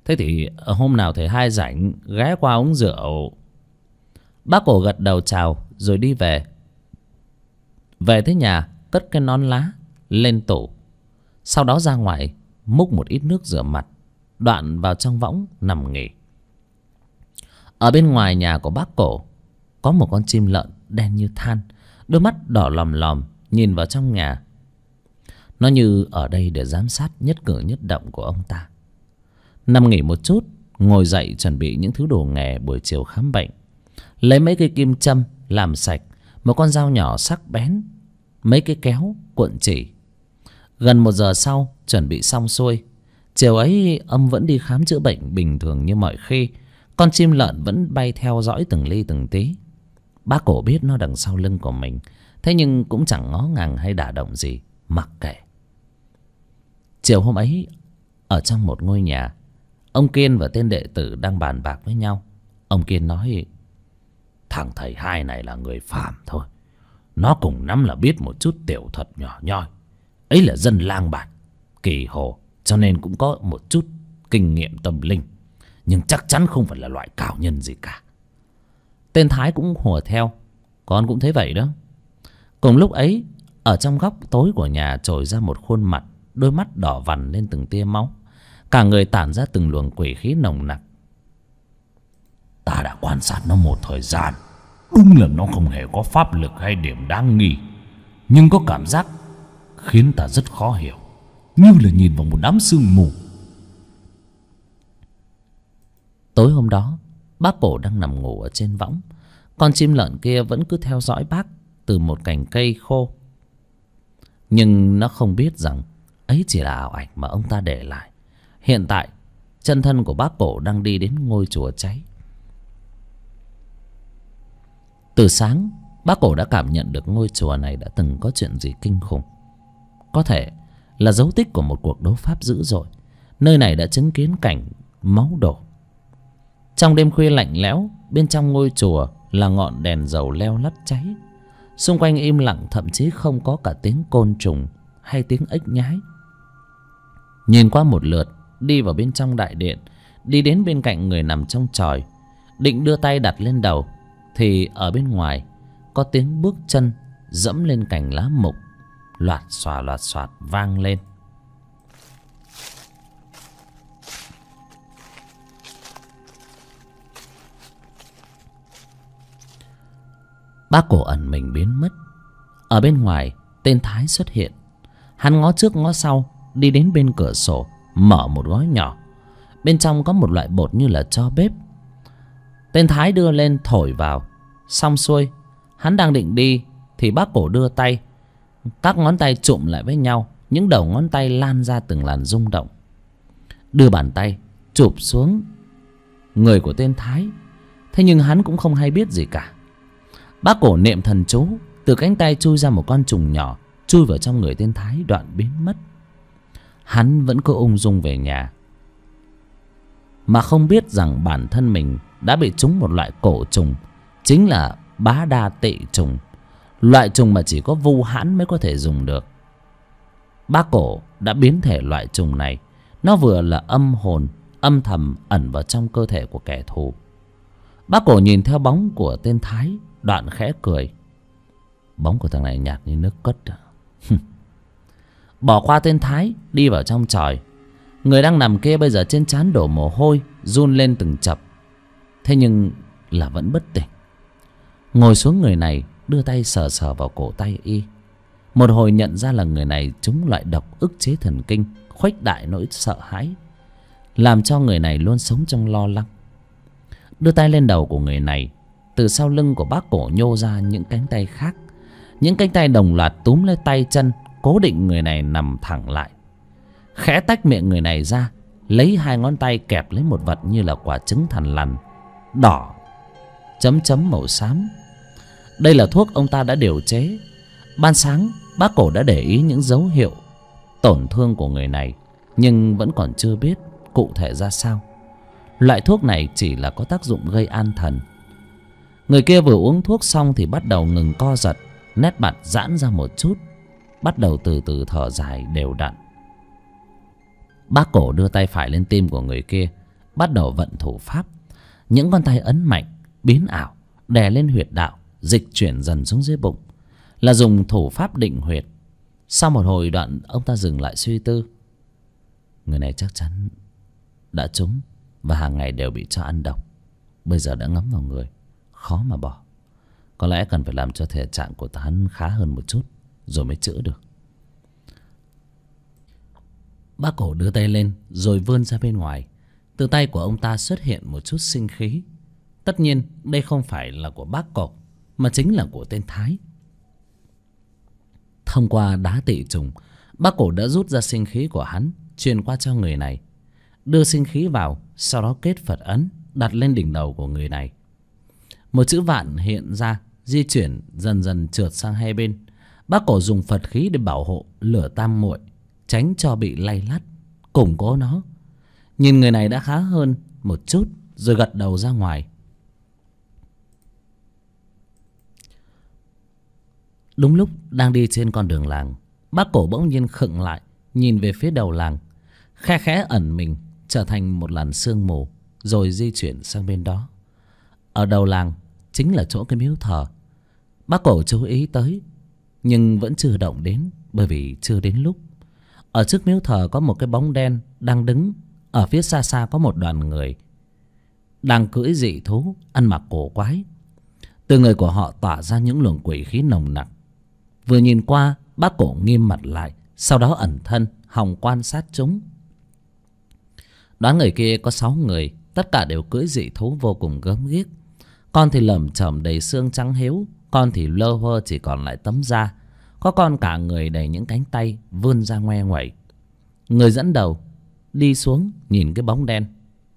Thế thì hôm nào thầy hai rảnh ghé qua uống rượu. Bác cổ gật đầu chào rồi đi về. Về tới nhà cất cái nón lá lên tủ. Sau đó ra ngoài múc một ít nước rửa mặt, đoạn vào trong võng nằm nghỉ. Ở bên ngoài nhà của bác cổ có một con chim lợn đen như than, đôi mắt đỏ lòm lòm nhìn vào trong nhà. Nó như ở đây để giám sát nhất cử nhất động của ông ta. Nằm nghỉ một chút, ngồi dậy chuẩn bị những thứ đồ nghề buổi chiều khám bệnh. Lấy mấy cây kim châm làm sạch, một con dao nhỏ sắc bén, mấy cái kéo, cuộn chỉ. Gần 1 giờ sau chuẩn bị xong xuôi. Chiều ấy ông vẫn đi khám chữa bệnh bình thường như mọi khi. Con chim lợn vẫn bay theo dõi từng ly từng tí. Bác cổ biết nó đằng sau lưng của mình, thế nhưng cũng chẳng ngó ngàng hay đả động gì, mặc kệ. Chiều hôm ấy, ở trong một ngôi nhà, ông Kiên và tên đệ tử đang bàn bạc với nhau. Ông Kiên nói: thằng thầy hai này là người phàm thôi. Nó cùng lắm là biết một chút tiểu thuật nhỏ nhoi. Ấy là dân lang bạt kỳ hồ, cho nên cũng có một chút kinh nghiệm tâm linh, nhưng chắc chắn không phải là loại cao nhân gì cả. Tên Thái cũng hùa theo: con cũng thấy vậy đó. Cùng lúc ấy, ở trong góc tối của nhà trồi ra một khuôn mặt, đôi mắt đỏ vằn lên từng tia máu, cả người tản ra từng luồng quỷ khí nồng nặc. Ta đã quan sát nó một thời gian, đúng là nó không hề có pháp lực hay điểm đáng nghi, nhưng có cảm giác khiến ta rất khó hiểu, như là nhìn vào một đám sương mù. Tối hôm đó, bác cổ đang nằm ngủ ở trên võng. Con chim lợn kia vẫn cứ theo dõi bác từ một cành cây khô. Nhưng nó không biết rằng ấy chỉ là ảo ảnh mà ông ta để lại. Hiện tại, chân thân của bác cổ đang đi đến ngôi chùa cháy. Từ sáng, bác cổ đã cảm nhận được ngôi chùa này đã từng có chuyện gì kinh khủng. Có thể là dấu tích của một cuộc đấu pháp dữ dội. Nơi này đã chứng kiến cảnh máu đổ. Trong đêm khuya lạnh lẽo, bên trong ngôi chùa là ngọn đèn dầu leo lắt cháy. Xung quanh im lặng, thậm chí không có cả tiếng côn trùng hay tiếng ếch nhái. Nhìn qua một lượt, đi vào bên trong đại điện, đi đến bên cạnh người nằm trong chòi, định đưa tay đặt lên đầu, thì ở bên ngoài có tiếng bước chân dẫm lên cành lá mục, loạt xoạt vang lên. Bác cổ ẩn mình biến mất. Ở bên ngoài, tên Thái xuất hiện. Hắn ngó trước ngó sau, đi đến bên cửa sổ, mở một gói nhỏ. Bên trong có một loại bột như là tro bếp. Tên Thái đưa lên thổi vào. Xong xuôi, hắn đang định đi thì bác cổ đưa tay, các ngón tay chụm lại với nhau, những đầu ngón tay lan ra từng làn rung động. Đưa bàn tay chụp xuống người của tên Thái. Thế nhưng hắn cũng không hay biết gì cả. Bác cổ niệm thần chú, từ cánh tay chui ra một con trùng nhỏ, chui vào trong người tên Thái, đoạn biến mất. Hắn vẫn cứ ung dung về nhà, mà không biết rằng bản thân mình đã bị trúng một loại cổ trùng, chính là bá đa tị trùng, loại trùng mà chỉ có Vu Hãn mới có thể dùng được. Bác cổ đã biến thể loại trùng này. Nó vừa là âm hồn âm thầm ẩn vào trong cơ thể của kẻ thù. Bác cổ nhìn theo bóng của tên Thái, đoạn khẽ cười. Bóng của thằng này nhạt như nước cất. Bỏ qua tên Thái, đi vào trong chòi. Người đang nằm kia bây giờ trên trán đổ mồ hôi, run lên từng chập. Thế nhưng là vẫn bất tỉnh. Ngồi xuống người này, đưa tay sờ sờ vào cổ tay y. Một hồi nhận ra là người này trúng loại độc ức chế thần kinh, khuếch đại nỗi sợ hãi, làm cho người này luôn sống trong lo lắng. Đưa tay lên đầu của người này, từ sau lưng của bác cổ nhô ra những cánh tay khác. Những cánh tay đồng loạt túm lấy tay chân, cố định người này nằm thẳng lại. Khẽ tách miệng người này ra, lấy 2 ngón tay kẹp lấy một vật như là quả trứng thằn lằn, đỏ chấm chấm màu xám. Đây là thuốc ông ta đã điều chế. Ban sáng bác cổ đã để ý những dấu hiệu tổn thương của người này, nhưng vẫn còn chưa biết cụ thể ra sao. Loại thuốc này chỉ là có tác dụng gây an thần. Người kia vừa uống thuốc xong thì bắt đầu ngừng co giật, nét mặt giãn ra một chút, bắt đầu từ từ thở dài đều đặn. Bác cổ đưa tay phải lên tim của người kia, bắt đầu vận thủ pháp. Những con tay ấn mạnh, biến ảo, đè lên huyệt đạo, dịch chuyển dần xuống dưới bụng, là dùng thủ pháp định huyệt. Sau một hồi đoạn, ông ta dừng lại suy tư. Người này chắc chắn đã trúng và hàng ngày đều bị cho ăn độc. Bây giờ đã ngấm vào người, khó mà bỏ. Có lẽ cần phải làm cho thể trạng của hắn khá hơn một chút rồi mới chữa được. Bác Cổ đưa tay lên rồi vươn ra bên ngoài. Từ tay của ông ta xuất hiện một chút sinh khí. Tất nhiên đây không phải là của bác Cổ, mà chính là của tên Thái. Thông qua đá tị trùng, bác Cổ đã rút ra sinh khí của hắn, truyền qua cho người này. Đưa sinh khí vào, sau đó kết Phật ấn, đặt lên đỉnh đầu của người này. Một chữ vạn hiện ra, di chuyển dần dần trượt sang hai bên. Bác Cổ dùng Phật khí để bảo hộ lửa tam muội, tránh cho bị lay lắt, củng cố nó. Nhìn người này đã khá hơn một chút, rồi gật đầu ra ngoài. Đúng lúc đang đi trên con đường làng, bác Cổ bỗng nhiên khựng lại, nhìn về phía đầu làng, khe khẽ ẩn mình trở thành một làn sương mù, rồi di chuyển sang bên đó. Ở đầu làng chính là chỗ cái miếu thờ. Bác Cổ chú ý tới, nhưng vẫn chưa động đến, bởi vì chưa đến lúc. Ở trước miếu thờ có một cái bóng đen đang đứng. Ở phía xa xa có một đoàn người đang cưỡi dị thú, ăn mặc cổ quái. Từ người của họ tỏa ra những luồng quỷ khí nồng nặc. Vừa nhìn qua, bác Cổ nghiêm mặt lại, sau đó ẩn thân hòng quan sát chúng. Đoán người kia có 6 người, tất cả đều cưỡi dị thú vô cùng gớm ghiếc. Con thì lởm chởm đầy xương trắng hiếu, con thì lơ hơ chỉ còn lại tấm da, có con cả người đầy những cánh tay vươn ra ngoe nguẩy. Người dẫn đầu đi xuống nhìn cái bóng đen.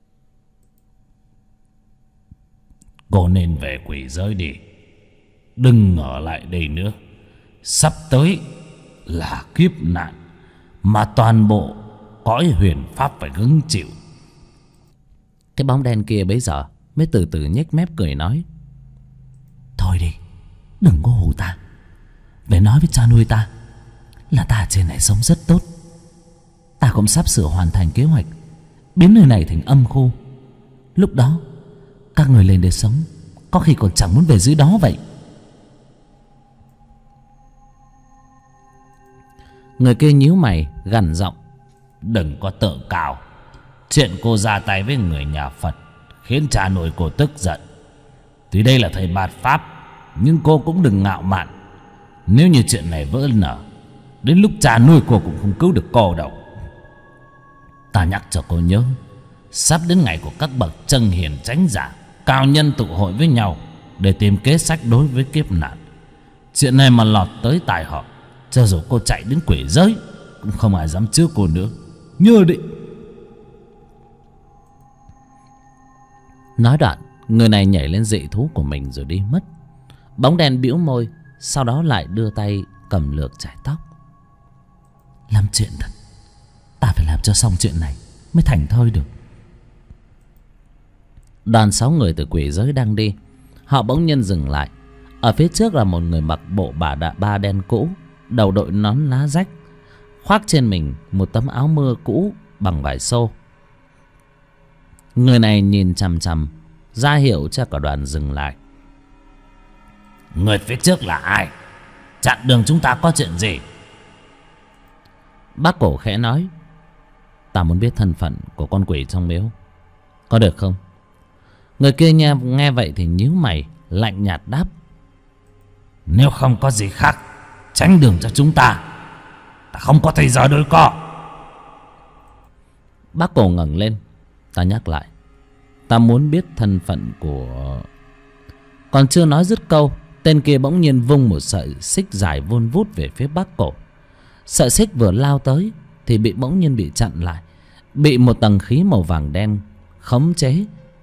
Cô nên về quỷ giới đi, đừng ở lại đây nữa. Sắp tới là kiếp nạn mà toàn bộ cõi huyền pháp phải hứng chịu. Cái bóng đen kia bấy giờ mới từ từ nhếch mép cười nói: Thôi đi, đừng có hù ta. Về nói với cha nuôi ta là ta trên này sống rất tốt. Ta cũng sắp sửa hoàn thành kế hoạch biến nơi này thành âm khu. Lúc đó các người lên để sống, có khi còn chẳng muốn về dưới đó vậy. Người kia nhíu mày gằn giọng: Đừng có tự cao. Chuyện cô ra tay với người nhà Phật khiến cha nuôi cô tức giận. Tuy đây là thầy bạt pháp, nhưng cô cũng đừng ngạo mạn. Nếu như chuyện này vỡ nở, đến lúc cha nuôi cô cũng không cứu được cô đâu. Ta nhắc cho cô nhớ, sắp đến ngày của các bậc chân hiền chánh giả, cao nhân tụ hội với nhau để tìm kế sách đối với kiếp nạn. Chuyện này mà lọt tới tai họ, cho dù cô chạy đến quỷ giới cũng không ai dám trước cô nữa. Nhớ đấy. Nói đoạn, người này nhảy lên dị thú của mình rồi đi mất. Bóng đen bĩu môi, sau đó lại đưa tay cầm lược chải tóc. Làm chuyện thật, ta phải làm cho xong chuyện này mới thành thơi được. Đoàn 6 người từ quỷ giới đang đi, họ bỗng nhiên dừng lại. Ở phía trước là một người mặc bộ ba đen cũ, đầu đội nón lá rách, khoác trên mình một tấm áo mưa cũ bằng vải xô. Người này nhìn chằm chằm, ra hiệu cho cả đoàn dừng lại. Người phía trước là ai? Chặn đường chúng ta có chuyện gì? Bác Cổ khẽ nói: Ta muốn biết thân phận của con quỷ trong miếu, có được không? Người kia nghe vậy thì nhíu mày, lạnh nhạt đáp: Nếu không có gì khác, tránh đường cho chúng ta. Ta không có thời giờ đôi co. Bác Cổ ngẩng lên. Ta nhắc lại, ta muốn biết thân phận của... Còn chưa nói dứt câu, tên kia bỗng nhiên vung một sợi xích dài vun vút về phía bác Cổ. Sợi xích vừa lao tới thì bỗng nhiên bị chặn lại, bị một tầng khí màu vàng đen khống chế.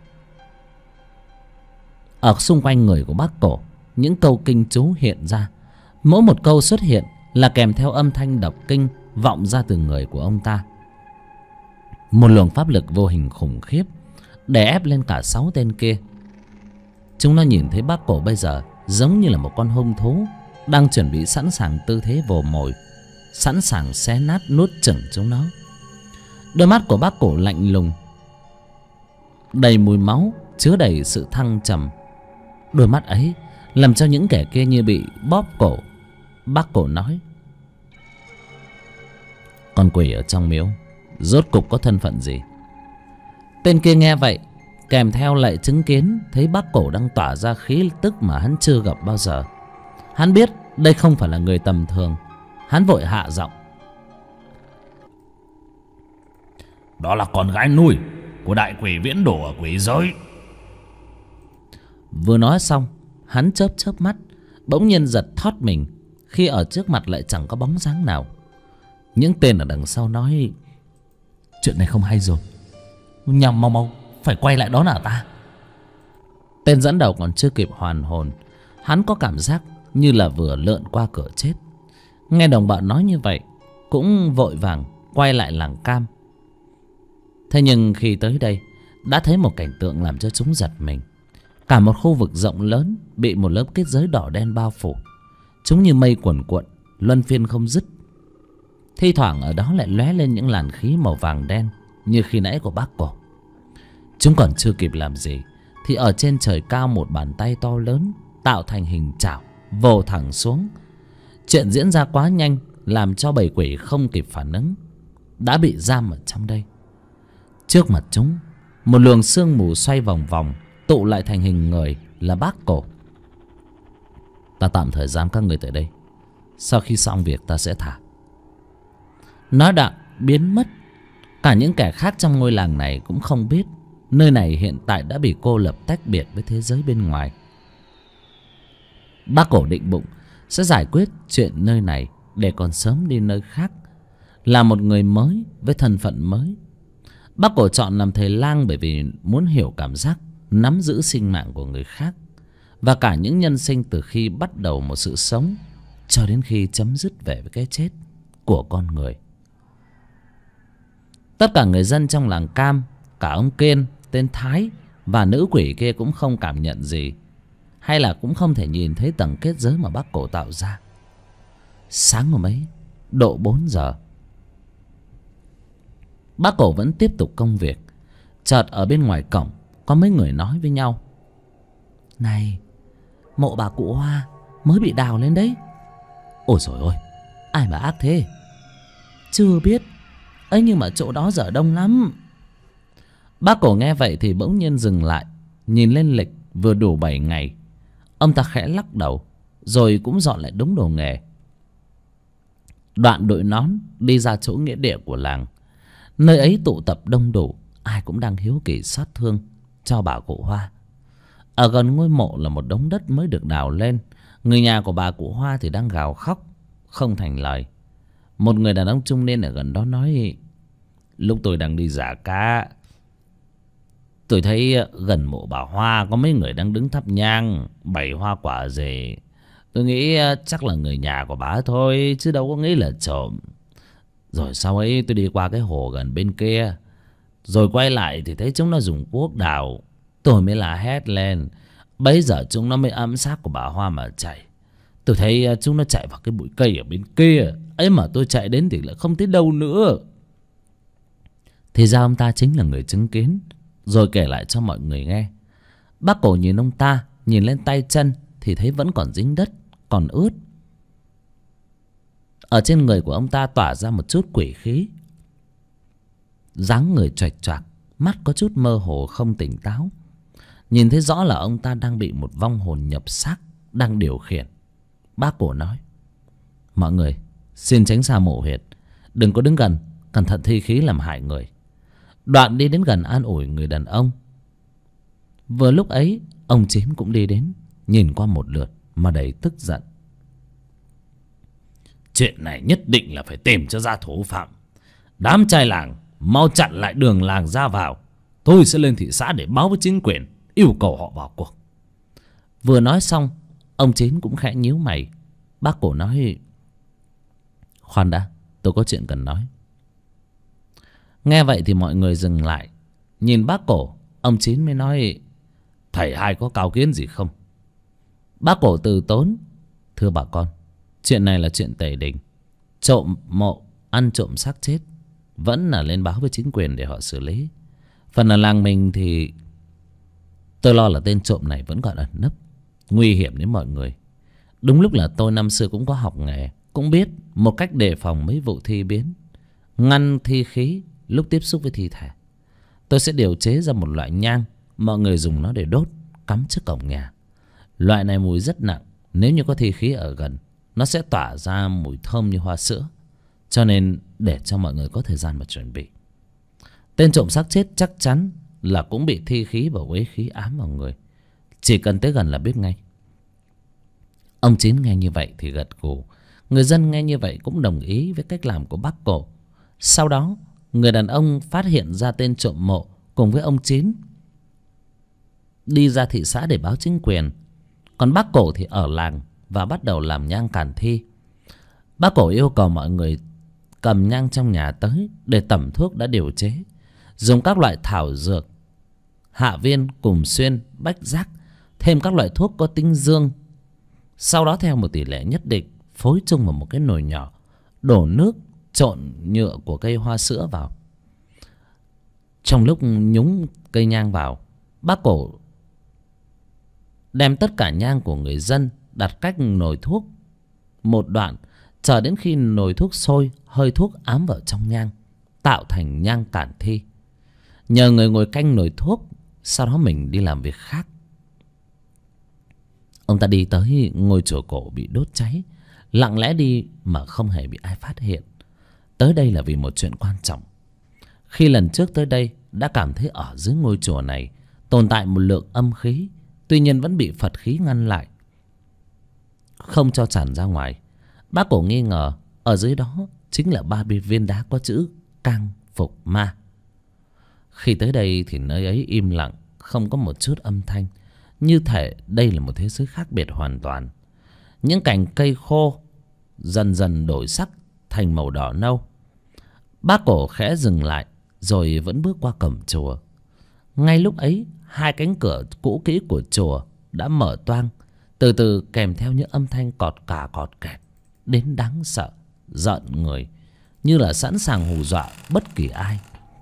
Ở xung quanh người của bác Cổ, những câu kinh chú hiện ra. Mỗi một câu xuất hiện là kèm theo âm thanh đọc kinh vọng ra từ người của ông ta. Một luồng pháp lực vô hình khủng khiếp đè ép lên cả 6 tên kia. Chúng nó nhìn thấy bác Cổ bây giờ giống như là một con hung thú đang chuẩn bị sẵn sàng tư thế vồ mồi, sẵn sàng xé nát nuốt chửng chúng nó. Đôi mắt của bác Cổ lạnh lùng, đầy mùi máu, chứa đầy sự thăng trầm. Đôi mắt ấy làm cho những kẻ kia như bị bóp cổ. Bác Cổ nói: con quỷ ở trong miếu rốt cục có thân phận gì? Tên kia nghe vậy, kèm theo lại chứng kiến thấy bác Cổ đang tỏa ra khí tức mà hắn chưa gặp bao giờ. Hắn biết đây không phải là người tầm thường. Hắn vội hạ giọng: đó là con gái nuôi của đại quỷ Viễn Đồ ở quỷ giới. Vừa nói xong, hắn chớp chớp mắt, bỗng nhiên giật thót mình khi ở trước mặt lại chẳng có bóng dáng nào. Những tên ở đằng sau nói: chuyện này không hay rồi, nhằm mau mau phải quay lại đón ta. Tên dẫn đầu còn chưa kịp hoàn hồn, hắn có cảm giác như là vừa lượn qua cửa chết. Nghe đồng bạn nói như vậy, cũng vội vàng quay lại làng cam. Thế nhưng khi tới đây, đã thấy một cảnh tượng làm cho chúng giật mình. Cả một khu vực rộng lớn bị một lớp kết giới đỏ đen bao phủ. Chúng như mây quần cuộn, luân phiên không dứt. Thi thoảng ở đó lại lóe lên những làn khí màu vàng đen như khi nãy của bác Cổ. Chúng còn chưa kịp làm gì thì ở trên trời cao một bàn tay to lớn tạo thành hình chảo vồ thẳng xuống. Chuyện diễn ra quá nhanh, làm cho bầy quỷ không kịp phản ứng, đã bị giam ở trong đây. Trước mặt chúng, một luồng sương mù xoay vòng vòng, tụ lại thành hình người là bác Cổ. Ta tạm thời giam các người tại đây, sau khi xong việc ta sẽ thả. Nói đoạn biến mất. Cả những kẻ khác trong ngôi làng này cũng không biết nơi này hiện tại đã bị cô lập tách biệt với thế giới bên ngoài. Bác Cổ định bụng sẽ giải quyết chuyện nơi này để còn sớm đi nơi khác, là một người mới với thân phận mới. Bác Cổ chọn làm thầy lang bởi vì muốn hiểu cảm giác nắm giữ sinh mạng của người khác, và cả những nhân sinh từ khi bắt đầu một sự sống cho đến khi chấm dứt về với cái chết của con người. Tất cả người dân trong làng cam, cả ông Kiên, tên Thái và nữ quỷ kia cũng không cảm nhận gì, hay là cũng không thể nhìn thấy tầng kết giới mà bác Cổ tạo ra. Sáng hôm ấy, độ 4 giờ, bác Cổ vẫn tiếp tục công việc. Chợt ở bên ngoài cổng có mấy người nói với nhau: này, mộ bà cụ Hoa mới bị đào lên đấy. Ôi dồi ôi, ai mà ác thế? Chưa biết ấy, nhưng mà chỗ đó giờ đông lắm. Bác Cổ nghe vậy thì bỗng nhiên dừng lại, nhìn lên lịch vừa đủ 7 ngày. Ông ta khẽ lắc đầu, rồi cũng dọn lại đống đồ nghề. Đoạn đội nón đi ra chỗ nghĩa địa của làng. Nơi ấy tụ tập đông đủ, ai cũng đang hiếu kỳ xót thương cho bà cụ Hoa. Ở gần ngôi mộ là một đống đất mới được đào lên. Người nhà của bà cụ Hoa thì đang gào khóc không thành lời. Một người đàn ông trung niên ở gần đó nói: lúc tôi đang đi rả cá, tôi thấy gần mộ bà Hoa có mấy người đang đứng thắp nhang, bày hoa quả gì. Tôi nghĩ chắc là người nhà của bà thôi, chứ đâu có nghĩ là trộm. Rồi sau ấy tôi đi qua cái hồ gần bên kia, rồi quay lại thì thấy chúng nó dùng cuốc đào. Tôi mới la hét lên, bấy giờ chúng nó mới ẵm xác của bà Hoa mà chạy. Tôi thấy chúng nó chạy vào cái bụi cây ở bên kia ấy, mà tôi chạy đến thì lại không thấy đâu nữa. Thì ra ông ta chính là người chứng kiến, rồi kể lại cho mọi người nghe. Bác Cổ nhìn ông ta, nhìn lên tay chân thì thấy vẫn còn dính đất, còn ướt. Ở trên người của ông ta tỏa ra một chút quỷ khí. Dáng người choạch choạc, mắt có chút mơ hồ không tỉnh táo. Nhìn thấy rõ là ông ta đang bị một vong hồn nhập xác đang điều khiển. Bác Cổ nói: mọi người xin tránh xa mộ huyệt, đừng có đứng gần, cẩn thận thi khí làm hại người. Đoạn đi đến gần an ủi người đàn ông. Vừa lúc ấy, ông Chín cũng đi đến, nhìn qua một lượt mà đầy tức giận. Chuyện này nhất định là phải tìm cho ra thủ phạm. Đám trai làng mau chặn lại đường làng ra vào. Tôi sẽ lên thị xã để báo với chính quyền, yêu cầu họ vào cuộc. Vừa nói xong, ông Chín cũng khẽ nhíu mày. Bác Cổ nói: khoan đã, tôi có chuyện cần nói. Nghe vậy thì mọi người dừng lại, nhìn bác Cổ. Ông Chín mới nói: thầy hai có cao kiến gì không? Bác Cổ từ tốn: thưa bà con, chuyện này là chuyện tề đình. Trộm mộ, ăn trộm xác chết vẫn là lên báo với chính quyền để họ xử lý. Phần ở làng mình thì Tôi lo là tên trộm này vẫn còn ẩn nấp, nguy hiểm đến mọi người. Đúng lúc là tôi năm xưa cũng có học nghề, cũng biết một cách đề phòng mấy vụ thi biến, ngăn thi khí lúc tiếp xúc với thi thể. Tôi sẽ điều chế ra một loại nhang, mọi người dùng nó để đốt, cắm trước cổng nhà. Loại này mùi rất nặng, nếu như có thi khí ở gần, nó sẽ tỏa ra mùi thơm như hoa sữa. Cho nên để cho mọi người có thời gian mà chuẩn bị. Tên trộm xác chết chắc chắn là cũng bị thi khí và uế khí ám vào người, chỉ cần tới gần là biết ngay. Ông Chín nghe như vậy thì gật gù. Người dân nghe như vậy cũng đồng ý với cách làm của bác Cổ. Sau đó người đàn ông phát hiện ra tên trộm mộ cùng với ông Chín đi ra thị xã để báo chính quyền. Còn bác Cổ thì ở làng và bắt đầu làm nhang càn thi. Bác Cổ yêu cầu mọi người cầm nhang trong nhà tới để tẩm thuốc đã điều chế, dùng các loại thảo dược hạ viên, cùm xuyên, bách giác, thêm các loại thuốc có tính dương. Sau đó theo một tỷ lệ nhất định phối chung vào một cái nồi nhỏ, đổ nước trộn nhựa của cây hoa sữa vào. Trong lúc nhúng cây nhang vào, bác Cổ đem tất cả nhang của người dân đặt cách nồi thuốc một đoạn, chờ đến khi nồi thuốc sôi, hơi thuốc ám vào trong nhang, tạo thành nhang càn thi. Nhờ người ngồi canh nồi thuốc, sau đó mình đi làm việc khác. Ông ta đi tới ngôi chùa cổ bị đốt cháy, lặng lẽ đi mà không hề bị ai phát hiện. Tới đây là vì một chuyện quan trọng. Khi lần trước tới đây đã cảm thấy ở dưới ngôi chùa này tồn tại một lượng âm khí, tuy nhiên vẫn bị Phật khí ngăn lại, không cho tràn ra ngoài. Bác Cổ nghi ngờ ở dưới đó chính là 3 viên đá có chữ Cang Phục Ma. Khi tới đây thì nơi ấy im lặng, không có một chút âm thanh, như thể đây là một thế giới khác biệt hoàn toàn. Những cành cây khô dần dần đổi sắc thành màu đỏ nâu. Bác Cổ khẽ dừng lại rồi vẫn bước qua cổng chùa. Ngay lúc ấy, 2 cánh cửa cũ kỹ của chùa đã mở toang, từ từ kèm theo những âm thanh cọt cà cọt kẹt đến đáng sợ, giận người, như là sẵn sàng hù dọa bất kỳ ai.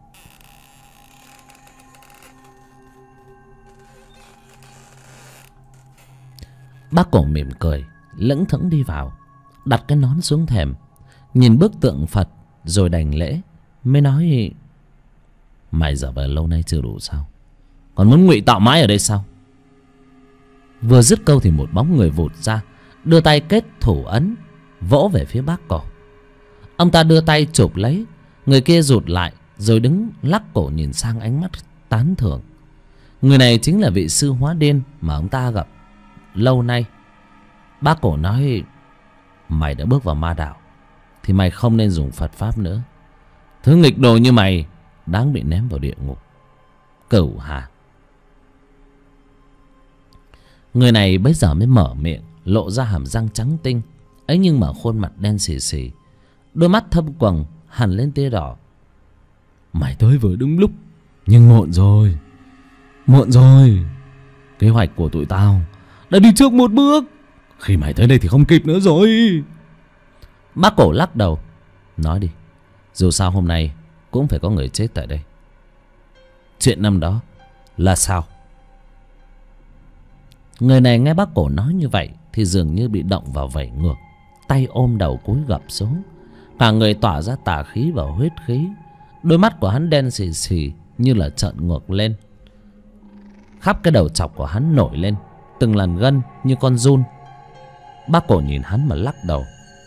Bác Cổ mỉm cười, lững thững đi vào, đặt cái nón xuống thềm, nhìn bức tượng Phật rồi đành lễ, mới nói: Mày giờ về lâu nay chưa đủ sao? Còn muốn ngụy tạo mãi ở đây sao? Vừa dứt câu thì một bóng người vụt ra, đưa tay kết thủ ấn, vỗ về phía bác Cổ. Ông ta đưa tay chụp lấy, người kia rụt lại rồi đứng lắc cổ nhìn sang, ánh mắt tán thưởng. Người này chính là vị sư hóa điên mà ông ta gặp lâu nay. Bác Cổ nói: Mày đã bước vào ma đạo thì mày không nên dùng Phật pháp nữa. Thứ nghịch đồ như mày đáng bị ném vào địa ngục Cửu Hà. Người này bấy giờ mới mở miệng, lộ ra hàm răng trắng tinh ấy, nhưng mà khuôn mặt đen xì xì, đôi mắt thâm quầng hằn lên tia đỏ. Mày tới vừa đúng lúc, nhưng muộn rồi. Muộn rồi. Kế hoạch của tụi tao đã đi trước một bước. Khi mày tới đây thì không kịp nữa rồi. Bác Cổ lắc đầu, nói đi, dù sao hôm nay cũng phải có người chết tại đây. Chuyện năm đó là sao? Người này nghe bác Cổ nói như vậy thì dường như bị động vào vẩy ngược, tay ôm đầu cúi gập xuống, cả người tỏa ra tà khí và huyết khí. Đôi mắt của hắn đen xì xì như là trợn ngược lên, khắp cái đầu chọc của hắn nổi lên từng làn gân như con giun. Bác Cổ nhìn hắn mà lắc đầu.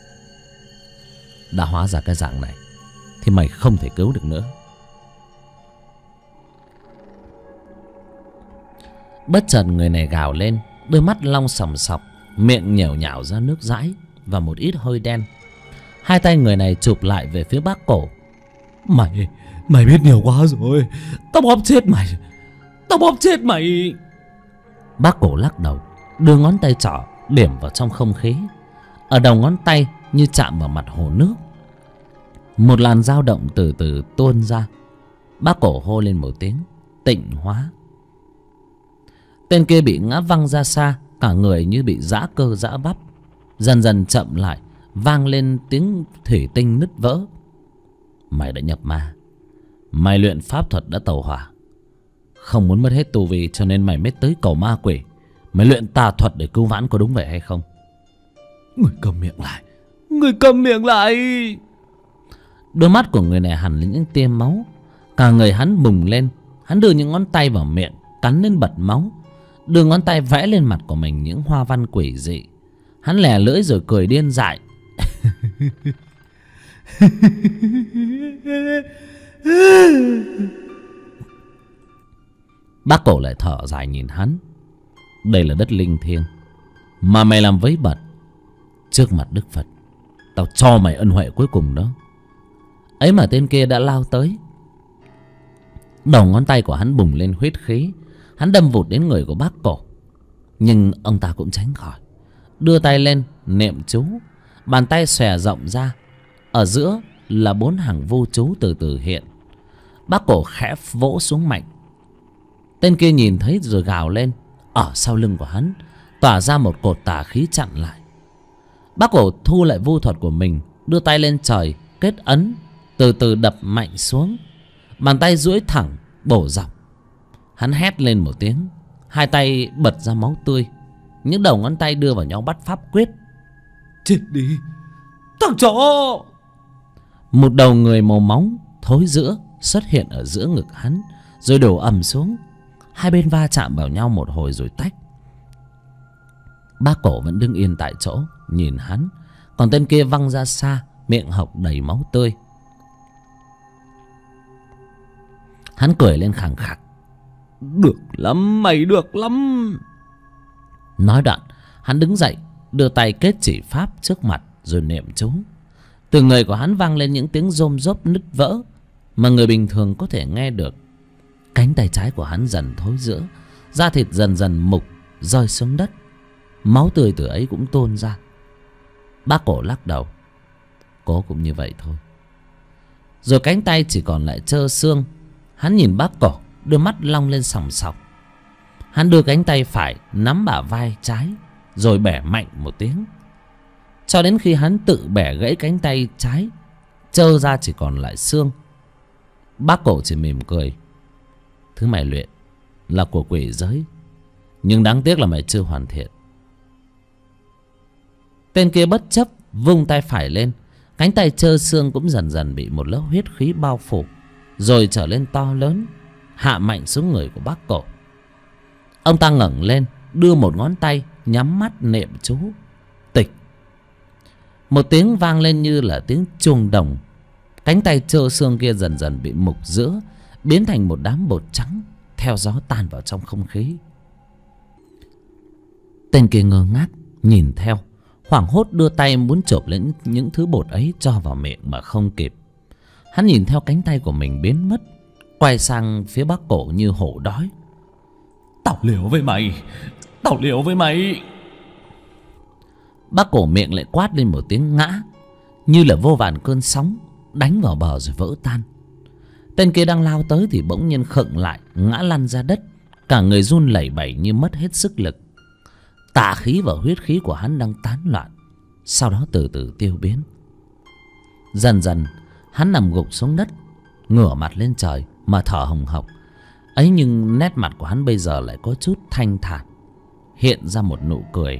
Đã hóa ra cái dạng này thì mày không thể cứu được nữa. Bất chợt người này gào lên, đôi mắt long sòng sọc, miệng nhểu nhảo ra nước dãi và một ít hơi đen. Hai tay người này chụp lại về phía bác Cổ. Mày biết nhiều quá rồi. Tao bóp chết mày. Tao bóp chết mày. Bác Cổ lắc đầu, đưa ngón tay trỏ điểm vào trong không khí. Ở đầu ngón tay như chạm vào mặt hồ nước, một làn dao động từ từ tuôn ra. Bác Cổ hô lên một tiếng tịnh hóa. Tên kia bị ngã văng ra xa, cả người như bị giã cơ giã bắp, dần dần chậm lại, vang lên tiếng thủy tinh nứt vỡ. Mày đã nhập ma, mày luyện pháp thuật đã tẩu hỏa, Không muốn mất hết tu vi cho nên mày mới tới cầu ma quỷ. Mày luyện tà thuật để cứu vãn, có đúng vậy hay không? Người cầm miệng lại. Người cầm miệng lại. Đôi mắt của người này hằn lên những tia máu. Cả người hắn bùng lên. Hắn đưa những ngón tay vào miệng, cắn lên bật máu. Đưa ngón tay vẽ lên mặt của mình những hoa văn quỷ dị. Hắn lè lưỡi rồi cười điên dại. Bác Cổ lại thở dài nhìn hắn. Đây là đất linh thiêng mà mày làm vấy bẩn. Trước mặt Đức Phật, tao cho mày ân huệ cuối cùng đó. Ấy mà tên kia đã lao tới. Đầu ngón tay của hắn bùng lên huyết khí. Hắn đâm vụt đến người của bác Cổ. Nhưng ông ta cũng tránh khỏi. Đưa tay lên niệm chú. Bàn tay xòe rộng ra. Ở giữa là 4 hàng vô chú từ từ hiện. Bác Cổ khẽ vỗ xuống mạnh. Tên kia nhìn thấy rồi gào lên. Ở sau lưng của hắn tỏa ra một cột tà khí chặn lại. Bác Cổ thu lại vu thuật của mình, đưa tay lên trời kết ấn, từ từ đập mạnh xuống. Bàn tay duỗi thẳng bổ dọc. Hắn hét lên một tiếng, hai tay bật ra máu tươi. Những đầu ngón tay đưa vào nhau bắt pháp quyết. Chết đi thằng chó. Một đầu người màu máu thối rữa xuất hiện ở giữa ngực hắn, rồi đổ ầm xuống. Hai bên va chạm vào nhau một hồi rồi tách. Bác Cổ vẫn đứng yên tại chỗ nhìn hắn. Còn tên kia văng ra xa, miệng hộc đầy máu tươi. Hắn cười lên khẳng khặc. Được lắm, mày được lắm. Nói đoạn, hắn đứng dậy, đưa tay kết chỉ pháp trước mặt rồi niệm chú. Từ người của hắn vang lên những tiếng rôm rốp nứt vỡ mà người bình thường có thể nghe được. Cánh tay trái của hắn dần thối rữa, da thịt dần dần mục rơi xuống đất. Máu tươi từ ấy cũng tuôn ra. Bác Cổ lắc đầu. Cố cũng như vậy thôi. Rồi cánh tay chỉ còn lại trơ xương. Hắn nhìn bác Cổ, đôi mắt long lên sòng sọc. Hắn đưa cánh tay phải nắm bả vai trái, rồi bẻ mạnh một tiếng. Cho đến khi hắn tự bẻ gãy cánh tay trái, trơ ra chỉ còn lại xương. Bác Cổ chỉ mỉm cười. Thứ mày luyện là của quỷ giới, nhưng đáng tiếc là mày chưa hoàn thiện. Tên kia bất chấp vung tay phải lên. Cánh tay trơ xương cũng dần dần bị một lớp huyết khí bao phủ, rồi trở lên to lớn, hạ mạnh xuống người của bác Cổ. Ông ta ngẩng lên, đưa một ngón tay nhắm mắt niệm chú. Tịch. Một tiếng vang lên như là tiếng chuông đồng. Cánh tay trơ xương kia dần dần bị mục giữa, biến thành một đám bột trắng, theo gió tan vào trong không khí. Tên kia ngơ ngác nhìn theo, hoảng hốt đưa tay muốn chộp lên những thứ bột ấy cho vào miệng mà không kịp. Hắn nhìn theo cánh tay của mình biến mất, quay sang phía bác Cổ như hổ đói. Tao liều với mày, tao liều với mày. Bác Cổ miệng lại quát lên một tiếng ngã, như là vô vàn cơn sóng đánh vào bờ rồi vỡ tan. Tên kia đang lao tới thì bỗng nhiên khựng lại, ngã lăn ra đất, cả người run lẩy bẩy như mất hết sức lực. Tà khí và huyết khí của hắn đang tán loạn, sau đó từ từ tiêu biến. Dần dần hắn nằm gục xuống đất, ngửa mặt lên trời mà thở hồng hộc. Ấy nhưng nét mặt của hắn bây giờ lại có chút thanh thản, hiện ra một nụ cười.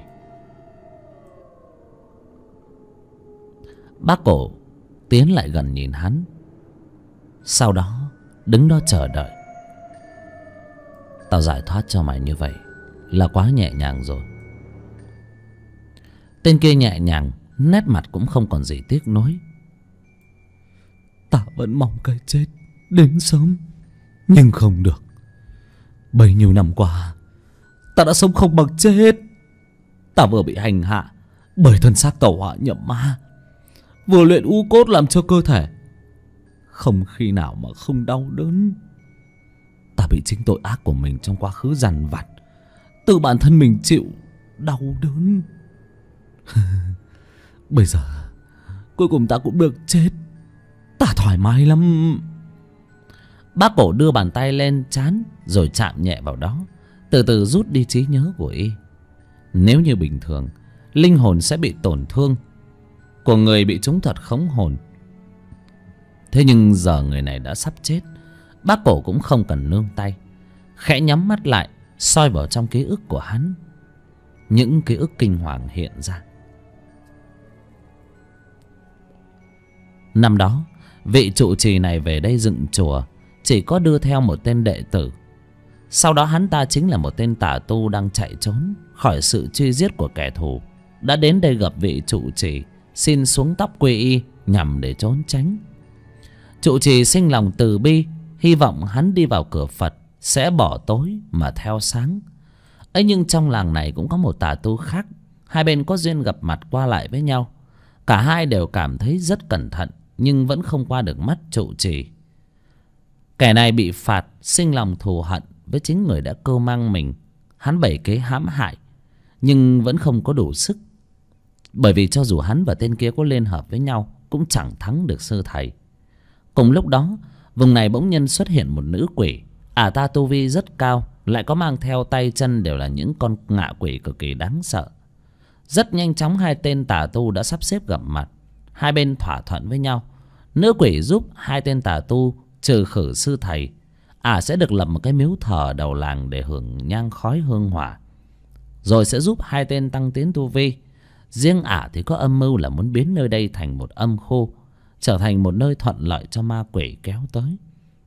Bác Cổ tiến lại gần nhìn hắn, sau đó đứng đó chờ đợi. Tao giải thoát cho mày như vậy là quá nhẹ nhàng rồi. Tên kia nhẹ nhàng, nét mặt cũng không còn gì tiếc nuối. Ta vẫn mong cái chết đến sớm, nhưng không được. Bấy nhiêu năm qua, ta đã sống không bằng chết. Ta vừa bị hành hạ bởi thân xác tẩu hỏa nhập ma, vừa luyện u cốt làm cho cơ thể không khi nào mà không đau đớn. Ta bị chính tội ác của mình trong quá khứ dằn vặt, tự bản thân mình chịu đau đớn. Bây giờ cuối cùng ta cũng được chết, ta thoải mái lắm. Bác Cổ đưa bàn tay lên trán rồi chạm nhẹ vào đó, từ từ rút đi trí nhớ của y. Nếu như bình thường, linh hồn sẽ bị tổn thương của người bị trúng thuật khống hồn. Thế nhưng giờ người này đã sắp chết, bác Cổ cũng không cần nương tay. khẽ nhắm mắt lại, soi vào trong ký ức của hắn. Những ký ức kinh hoàng hiện ra. Năm đó vị trụ trì này về đây dựng chùa chỉ có đưa theo một tên đệ tử. Sau đó hắn ta chính là một tên tà tu đang chạy trốn khỏi sự truy giết của kẻ thù, đã đến đây gặp vị trụ trì, xin xuống tóc quy y nhằm để trốn tránh. Trụ trì sinh lòng từ bi, hy vọng hắn đi vào cửa Phật sẽ bỏ tối mà theo sáng. ấy nhưng trong làng này cũng có một tà tu khác. Hai bên có duyên gặp mặt qua lại với nhau. Cả hai đều cảm thấy rất cẩn thận, nhưng vẫn không qua được mắt trụ trì. Kẻ này bị phạt, sinh lòng thù hận với chính người đã cưu mang mình. Hắn bày kế hãm hại, nhưng vẫn không có đủ sức. Bởi vì cho dù hắn và tên kia có liên hợp với nhau, cũng chẳng thắng được sư thầy. Cùng lúc đó, vùng này bỗng nhiên xuất hiện một nữ quỷ. Ả ta tu vi rất cao, lại có mang theo tay chân đều là những con ngạ quỷ cực kỳ đáng sợ. Rất nhanh chóng hai tên tà tu đã sắp xếp gặp mặt. Hai bên thỏa thuận với nhau. Nữ quỷ giúp hai tên tà tu trừ khử sư thầy. Ả sẽ được lập một cái miếu thờ đầu làng để hưởng nhang khói hương hỏa, rồi sẽ giúp hai tên tăng tiến tu vi. Riêng Ả thì có âm mưu là muốn biến nơi đây thành một âm khu, trở thành một nơi thuận lợi cho ma quỷ kéo tới.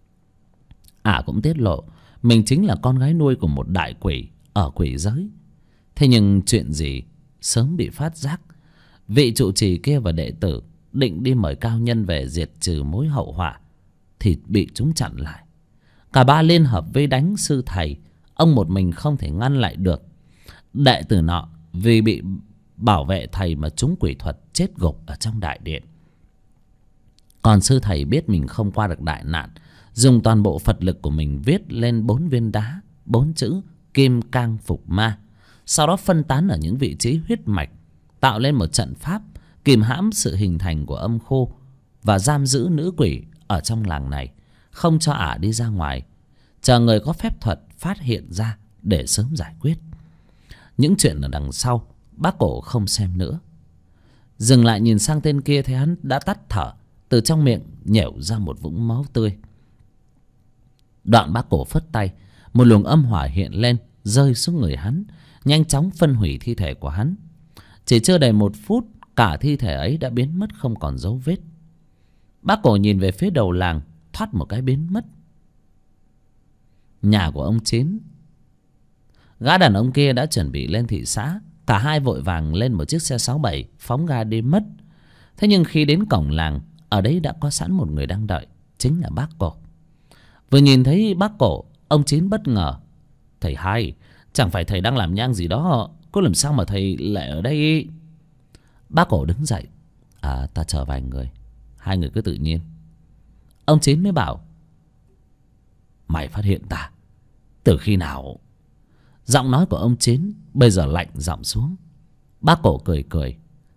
Ả cũng tiết lộ mình chính là con gái nuôi của một đại quỷ ở quỷ giới. Thế nhưng chuyện gì sớm bị phát giác. Vị trụ trì kia và đệ tử định đi mời cao nhân về diệt trừ mối hậu họa, thì bị chúng chặn lại. Cả ba liên hợp vây đánh sư thầy. Ông một mình không thể ngăn lại được. Đệ tử nọ vì bị bảo vệ thầy mà trúng quỷ thuật, chết gục ở trong đại điện. Còn sư thầy biết mình không qua được đại nạn, dùng toàn bộ Phật lực của mình viết lên 4 viên đá 4 chữ Kim Cang Phục Ma. Sau đó phân tán ở những vị trí huyết mạch, tạo lên một trận pháp kìm hãm sự hình thành của âm khu, và giam giữ nữ quỷ ở trong làng này, không cho Ả đi ra ngoài, chờ người có phép thuật phát hiện ra để sớm giải quyết. Những chuyện ở đằng sau bác cổ không xem nữa. Dừng lại nhìn sang tên kia, thấy hắn đã tắt thở, từ trong miệng nhểu ra một vũng máu tươi. Đoạn bác cổ phất tay, một luồng âm hỏa hiện lên, rơi xuống người hắn, nhanh chóng phân hủy thi thể của hắn. Chỉ chưa đầy 1 phút, cả thi thể ấy đã biến mất không còn dấu vết. Bác cổ nhìn về phía đầu làng, thoát một cái biến mất. Nhà của ông Chín. Gã đàn ông kia đã chuẩn bị lên thị xã. Cả hai vội vàng lên một chiếc xe 67 phóng ga đi mất. Thế nhưng khi đến cổng làng, ở đấy đã có sẵn một người đang đợi, chính là bác cổ. Vừa nhìn thấy bác cổ, ông Chín bất ngờ. Thầy hai, chẳng phải thầy đang làm nhang gì đó, có làm sao mà thầy lại ở đây? Bác cổ đứng dậy. Ta chờ vài người, hai người cứ tự nhiên. Ông Chín mới bảo, mày phát hiện ta từ khi nào? Giọng nói của ông Chín bây giờ lạnh giọng xuống. Bác cổ cười cười.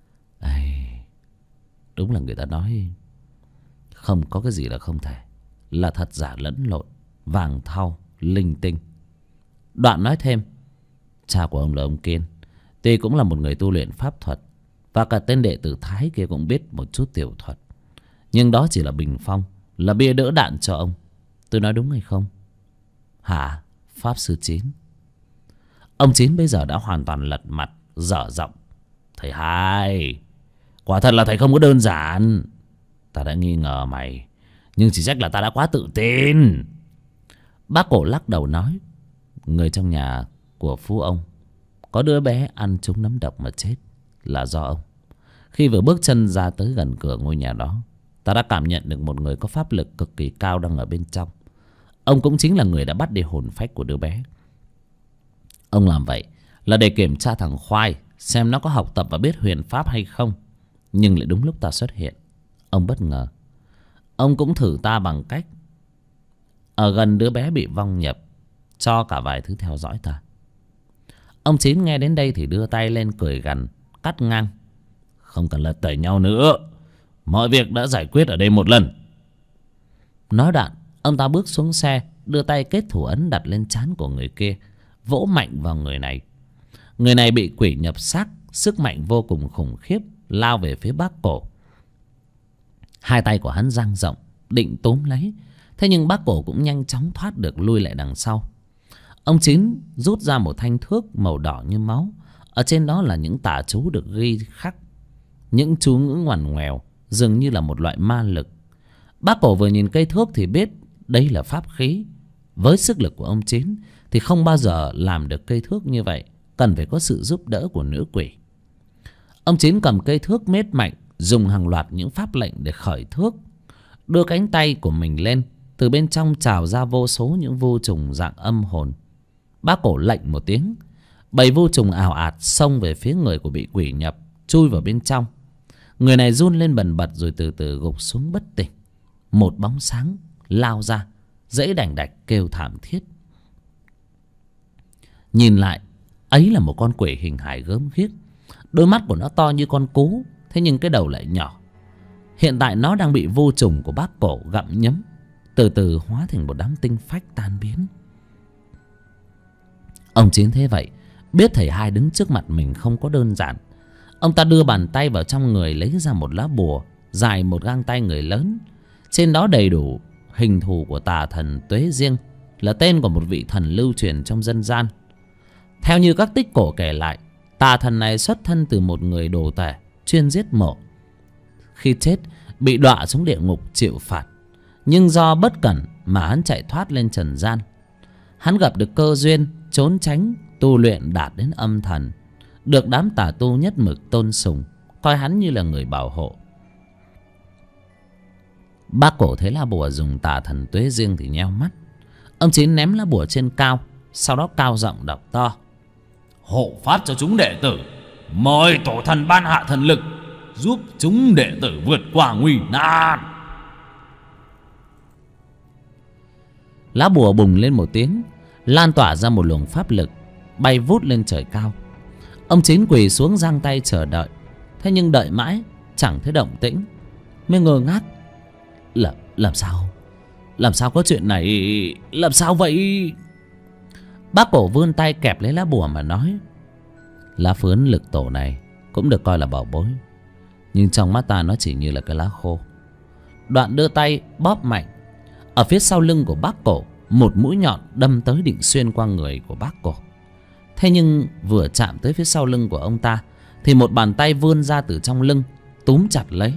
Đúng là người ta nói không có cái gì là không thể, là thật giả lẫn lộn, vàng thau linh tinh. Đoạn nói thêm, cha của ông là ông Kiên, tuy cũng là một người tu luyện pháp thuật, và cả tên đệ tử Thái kia cũng biết một chút tiểu thuật, nhưng đó chỉ là bình phong, là bia đỡ đạn cho ông. Tôi nói đúng hay không? Hả, Pháp Sư Chín? Ông Chín bây giờ đã hoàn toàn lật mặt, dở giọng. Thầy hai, quả thật là thầy không có đơn giản. Ta đã nghi ngờ mày, nhưng chỉ trách là ta đã quá tự tin. Bác cổ lắc đầu nói, người trong nhà của phú ông có đứa bé ăn trúng nấm độc mà chết là do ông. Khi vừa bước chân ra tới gần cửa ngôi nhà đó, ta đã cảm nhận được một người có pháp lực cực kỳ cao đang ở bên trong. Ông cũng chính là người đã bắt đi hồn phách của đứa bé. Ông làm vậy là để kiểm tra thằng Khoai, xem nó có học tập và biết huyền pháp hay không. Nhưng lại đúng lúc ta xuất hiện, ông bất ngờ. Ông cũng thử ta bằng cách ở gần đứa bé bị vong nhập, cho cả vài thứ theo dõi ta. Ông Chín nghe đến đây thì đưa tay lên cười gằn, cắt ngang. Không cần lật tẩy nhau nữa, mọi việc đã giải quyết ở đây một lần. Nói đoạn, ông ta bước xuống xe, đưa tay kết thủ ấn đặt lên trán của người kia, vỗ mạnh vào người này. Người này bị quỷ nhập xác, sức mạnh vô cùng khủng khiếp, lao về phía bác cổ. Hai tay của hắn dang rộng, định túm lấy. Thế nhưng bác cổ cũng nhanh chóng thoát được, lui lại đằng sau. Ông Chín rút ra một thanh thước màu đỏ như máu. Ở trên đó là những tả chú được ghi khắc những chú ngữ ngoằn ngoèo, dường như là một loại ma lực. Bác Cổ vừa nhìn cây thước thì biết đây là pháp khí. Với sức lực của ông Chín thì không bao giờ làm được cây thước như vậy, cần phải có sự giúp đỡ của nữ quỷ. Ông Chín cầm cây thước mết mạnh, dùng hàng loạt những pháp lệnh để khởi thước. Đưa cánh tay của mình lên, từ bên trong trào ra vô số những vô trùng dạng âm hồn. Bác Cổ lệnh một tiếng, bầy vô trùng ào ạt xông về phía người của bị quỷ nhập, chui vào bên trong. Người này run lên bần bật rồi từ từ gục xuống bất tỉnh. Một bóng sáng lao ra, dãy đành đạch kêu thảm thiết. Nhìn lại, ấy là một con quỷ hình hài gớm ghiếc. Đôi mắt của nó to như con cú, thế nhưng cái đầu lại nhỏ. Hiện tại nó đang bị vô trùng của Bác Cổ gặm nhấm, từ từ hóa thành một đám tinh phách tan biến. Ông Chín thế vậy, biết thầy hai đứng trước mặt mình không có đơn giản. Ông ta đưa bàn tay vào trong người, lấy ra một lá bùa dài một gang tay người lớn. Trên đó đầy đủ hình thù của tà thần Tuế Riêng, là tên của một vị thần lưu truyền trong dân gian. Theo như các tích cổ kể lại, tà thần này xuất thân từ một người đồ tể chuyên giết mổ. Khi chết bị đọa xuống địa ngục chịu phạt, nhưng do bất cẩn mà hắn chạy thoát lên trần gian. Hắn gặp được cơ duyên trốn tránh, tu luyện đạt đến âm thần, được đám tà tu nhất mực tôn sùng, coi hắn như là người bảo hộ. Bác Cổ thấy lá bùa dùng tà thần Tuế Riêng thì nheo mắt. Ông Chín ném lá bùa trên cao, sau đó cao giọng đọc to: hộ pháp cho chúng đệ tử, mời tổ thần ban hạ thần lực, giúp chúng đệ tử vượt qua nguy nan. Lá bùa bùng lên một tiếng, lan tỏa ra một luồng pháp lực, bay vút lên trời cao. Ông Chín quỳ xuống giang tay chờ đợi. Thế nhưng đợi mãi chẳng thấy động tĩnh, mới ngơ ngác. Làm sao có chuyện này? Làm sao vậy? Bác Cổ vươn tay kẹp lấy lá bùa mà nói: lá phướn lực tổ này cũng được coi là bảo bối, nhưng trong mắt ta nó chỉ như là cái lá khô. Đoạn đưa tay bóp mạnh. Ở phía sau lưng của Bác Cổ, một mũi nhọn đâm tới định xuyên qua người của Bác Cổ. Thế nhưng vừa chạm tới phía sau lưng của ông ta thì một bàn tay vươn ra từ trong lưng, túm chặt lấy.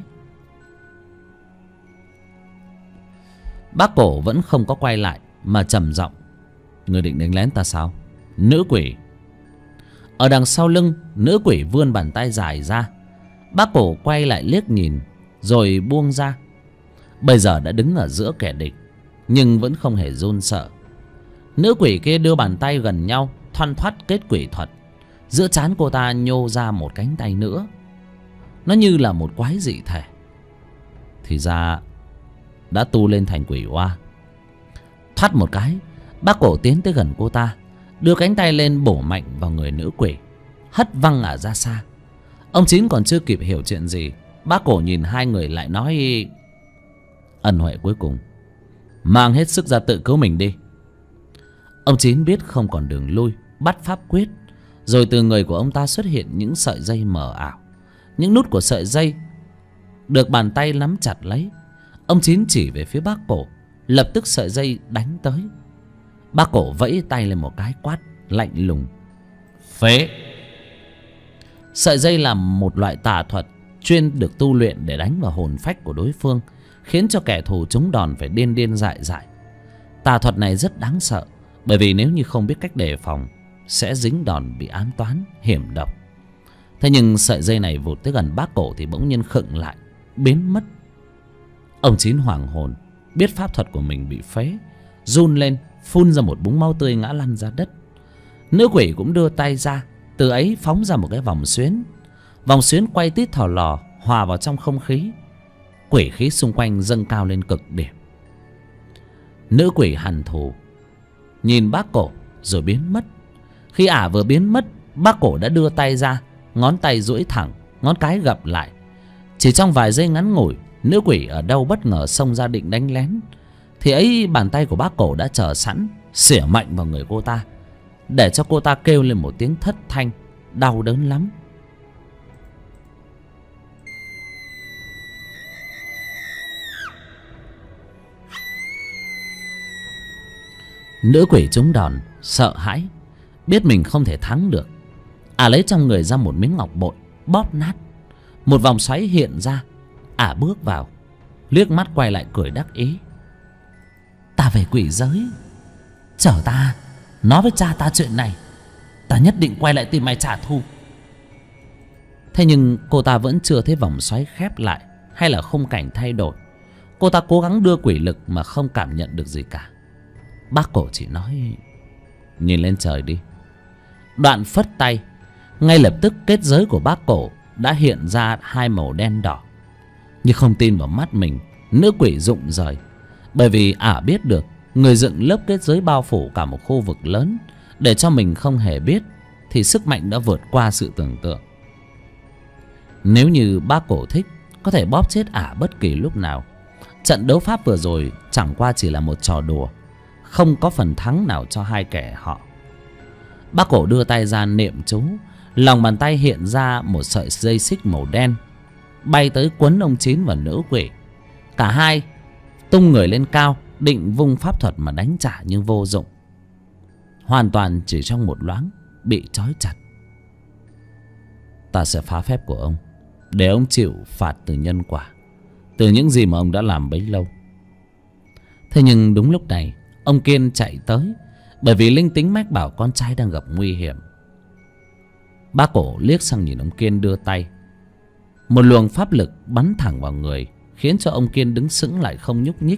Bác Cổ vẫn không có quay lại mà trầm giọng: người định đánh lén ta sao, nữ quỷ? Ở đằng sau lưng, nữ quỷ vươn bàn tay dài ra. Bác Cổ quay lại liếc nhìn rồi buông ra. Bây giờ đã đứng ở giữa kẻ địch, nhưng vẫn không hề run sợ. Nữ quỷ kia đưa bàn tay gần nhau, thoăn thoắt kết quỷ thuật. Giữa trán cô ta nhô ra một cánh tay nữa, nó như là một quái dị thể. Thì ra đã tu lên thành quỷ oa. Thoát một cái, Bác Cổ tiến tới gần cô ta, đưa cánh tay lên bổ mạnh vào người nữ quỷ, hất văng ả ra xa. Ông Chín còn chưa kịp hiểu chuyện gì, Bác Cổ nhìn hai người lại nói: ân huệ cuối cùng, mang hết sức ra tự cứu mình đi. Ông Chín biết không còn đường lui, bắt pháp quyết. Rồi từ người của ông ta xuất hiện những sợi dây mờ ảo. Những nút của sợi dây được bàn tay nắm chặt lấy. Ông Chín chỉ về phía Bác Cổ, lập tức sợi dây đánh tới. Bác Cổ vẫy tay lên một cái, quát lạnh lùng: phế! Sợi dây là một loại tà thuật chuyên được tu luyện để đánh vào hồn phách của đối phương, khiến cho kẻ thù trúng đòn phải điên điên dại dại. Tà thuật này rất đáng sợ, bởi vì nếu như không biết cách đề phòng sẽ dính đòn bị ám toán hiểm độc. Thế nhưng sợi dây này vụt tới gần Bác Cổ thì bỗng nhiên khựng lại, biến mất. Ông Chín hoảng hồn, biết pháp thuật của mình bị phế, run lên phun ra một búng máu tươi ngã lăn ra đất. Nữ quỷ cũng đưa tay ra, từ ấy phóng ra một cái vòng xuyến. Vòng xuyến quay tít thò lò, hòa vào trong không khí. Quỷ khí xung quanh dâng cao lên cực điểm. Nữ quỷ hằn thù nhìn Bác Cổ rồi biến mất. Khi ả vừa biến mất, Bác Cổ đã đưa tay ra, ngón tay duỗi thẳng, ngón cái gập lại. Chỉ trong vài giây ngắn ngủi, nữ quỷ ở đâu bất ngờ xông ra định đánh lén, thì ấy bàn tay của Bác Cổ đã chờ sẵn, xỉa mạnh vào người cô ta, để cho cô ta kêu lên một tiếng thất thanh, đau đớn lắm. Nữ quỷ trúng đòn, sợ hãi, biết mình không thể thắng được. Lấy trong người ra một miếng ngọc bội, bóp nát. Một vòng xoáy hiện ra. Bước vào, liếc mắt quay lại cười đắc ý. Ta về quỷ giới, chở ta nói với cha ta chuyện này, ta nhất định quay lại tìm mày trả thù. Thế nhưng cô ta vẫn chưa thấy vòng xoáy khép lại hay là khung cảnh thay đổi. Cô ta cố gắng đưa quỷ lực mà không cảm nhận được gì cả. Bác Cổ chỉ nói: nhìn lên trời đi. Đoạn phất tay, ngay lập tức kết giới của bác Cổ đã hiện ra hai màu đen đỏ. Như không tin vào mắt mình, nữ quỷ rụng rời. Bởi vì biết được người dựng lớp kết giới bao phủ cả một khu vực lớn, để cho mình không hề biết thì sức mạnh đã vượt qua sự tưởng tượng. Nếu như bác Cổ thích, có thể bóp chết bất kỳ lúc nào. Trận đấu pháp vừa rồi chẳng qua chỉ là một trò đùa, không có phần thắng nào cho hai kẻ họ. Bác Cổ đưa tay ra niệm chú, lòng bàn tay hiện ra một sợi dây xích màu đen, bay tới quấn ông Chín và nữ quỷ. Cả hai tung người lên cao, định vung pháp thuật mà đánh trả nhưng vô dụng. Hoàn toàn chỉ trong một loáng bị trói chặt. Ta sẽ phá phép của ông, để ông chịu phạt từ nhân quả, từ những gì mà ông đã làm bấy lâu. Thế nhưng đúng lúc này, ông Kiên chạy tới, bởi vì linh tính mách bảo con trai đang gặp nguy hiểm. Bác Cổ liếc sang nhìn ông Kiên đưa tay. Một luồng pháp lực bắn thẳng vào người, khiến cho ông Kiên đứng sững lại không nhúc nhích.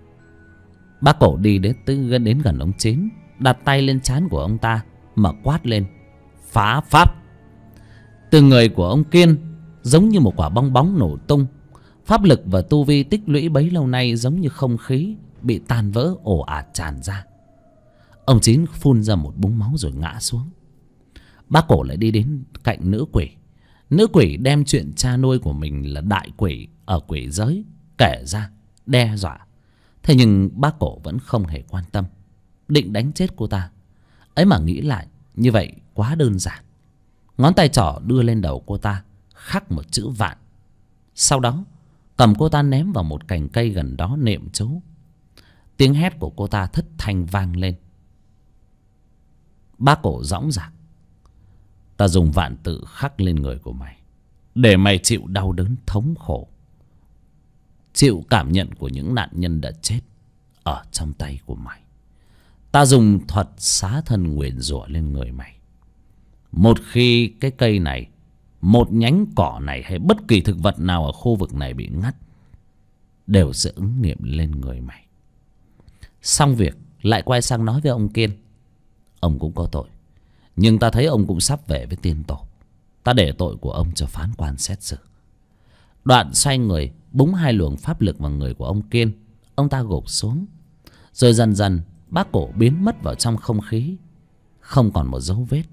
Bác Cổ đi đến gần ông Chín, đặt tay lên trán của ông ta mà quát lên: phá pháp! Từ người của ông Kiên giống như một quả bong bóng nổ tung. Pháp lực và tu vi tích lũy bấy lâu nay giống như không khí bị tan vỡ ồ ạt tràn ra. Ông Chín phun ra một búng máu rồi ngã xuống. Bác Cổ lại đi đến cạnh nữ quỷ. Nữ quỷ đem chuyện cha nuôi của mình là đại quỷ ở quỷ giới kể ra, đe dọa. Thế nhưng bác Cổ vẫn không hề quan tâm, định đánh chết cô ta. Ấy mà nghĩ lại, như vậy quá đơn giản. Ngón tay trỏ đưa lên đầu cô ta, khắc một chữ vạn. Sau đó cầm cô ta ném vào một cành cây gần đó niệm chú. Tiếng hét của cô ta thất thanh vang lên. Bác Cổ dõng dạc: ta dùng vạn tự khắc lên người của mày, để mày chịu đau đớn thống khổ, chịu cảm nhận của những nạn nhân đã chết ở trong tay của mày. Ta dùng thuật xá thân nguyền rủa lên người mày. Một khi cái cây này, một nhánh cỏ này hay bất kỳ thực vật nào ở khu vực này bị ngắt, đều sẽ ứng nghiệm lên người mày. Xong việc lại quay sang nói với ông Kiên: ông cũng có tội, nhưng ta thấy ông cũng sắp về với tiên tổ. Ta để tội của ông cho phán quan xét xử. Đoạn xoay người búng hai luồng pháp lực vào người của ông Kiên. Ông ta gục xuống. Rồi dần dần bác Cổ biến mất vào trong không khí, không còn một dấu vết.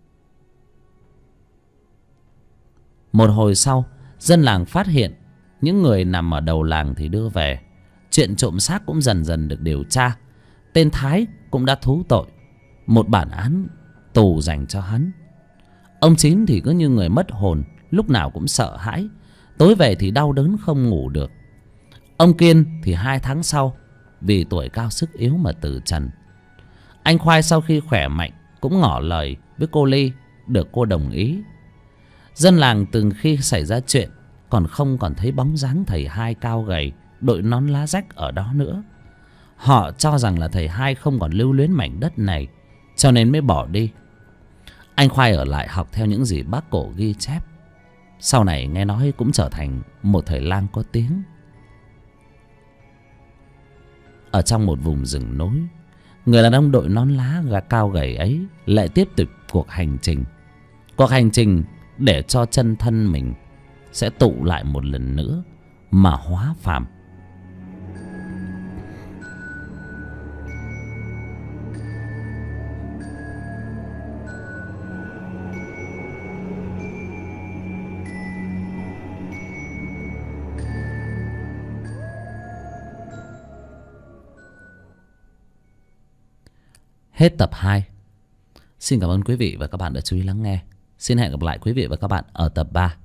Một hồi sau, dân làng phát hiện những người nằm ở đầu làng thì đưa về. Chuyện trộm xác cũng dần dần được điều tra. Tên Thái cũng đã thú tội, một bản án tù dành cho hắn. Ông Chín thì cứ như người mất hồn, lúc nào cũng sợ hãi, tối về thì đau đớn không ngủ được. Ông Kiên thì 2 tháng sau vì tuổi cao sức yếu mà từ trần. Anh Khoai sau khi khỏe mạnh cũng ngỏ lời với cô Ly, được cô đồng ý. Dân làng từ khi xảy ra chuyện không còn thấy bóng dáng thầy Hai cao gầy đội nón lá rách ở đó nữa. Họ cho rằng là thầy Hai không còn lưu luyến mảnh đất này, cho nên mới bỏ đi. Anh Khoai ở lại học theo những gì bác Cổ ghi chép. Sau này nghe nói cũng trở thành một thầy lang có tiếng. Ở trong một vùng rừng núi, người đàn ông đội nón lá cao gầy ấy lại tiếp tục cuộc hành trình. Cuộc hành trình để cho chân thân mình sẽ tụ lại một lần nữa mà hóa phàm. Hết tập 2. Xin cảm ơn quý vị và các bạn đã chú ý lắng nghe. Xin hẹn gặp lại quý vị và các bạn ở tập 3.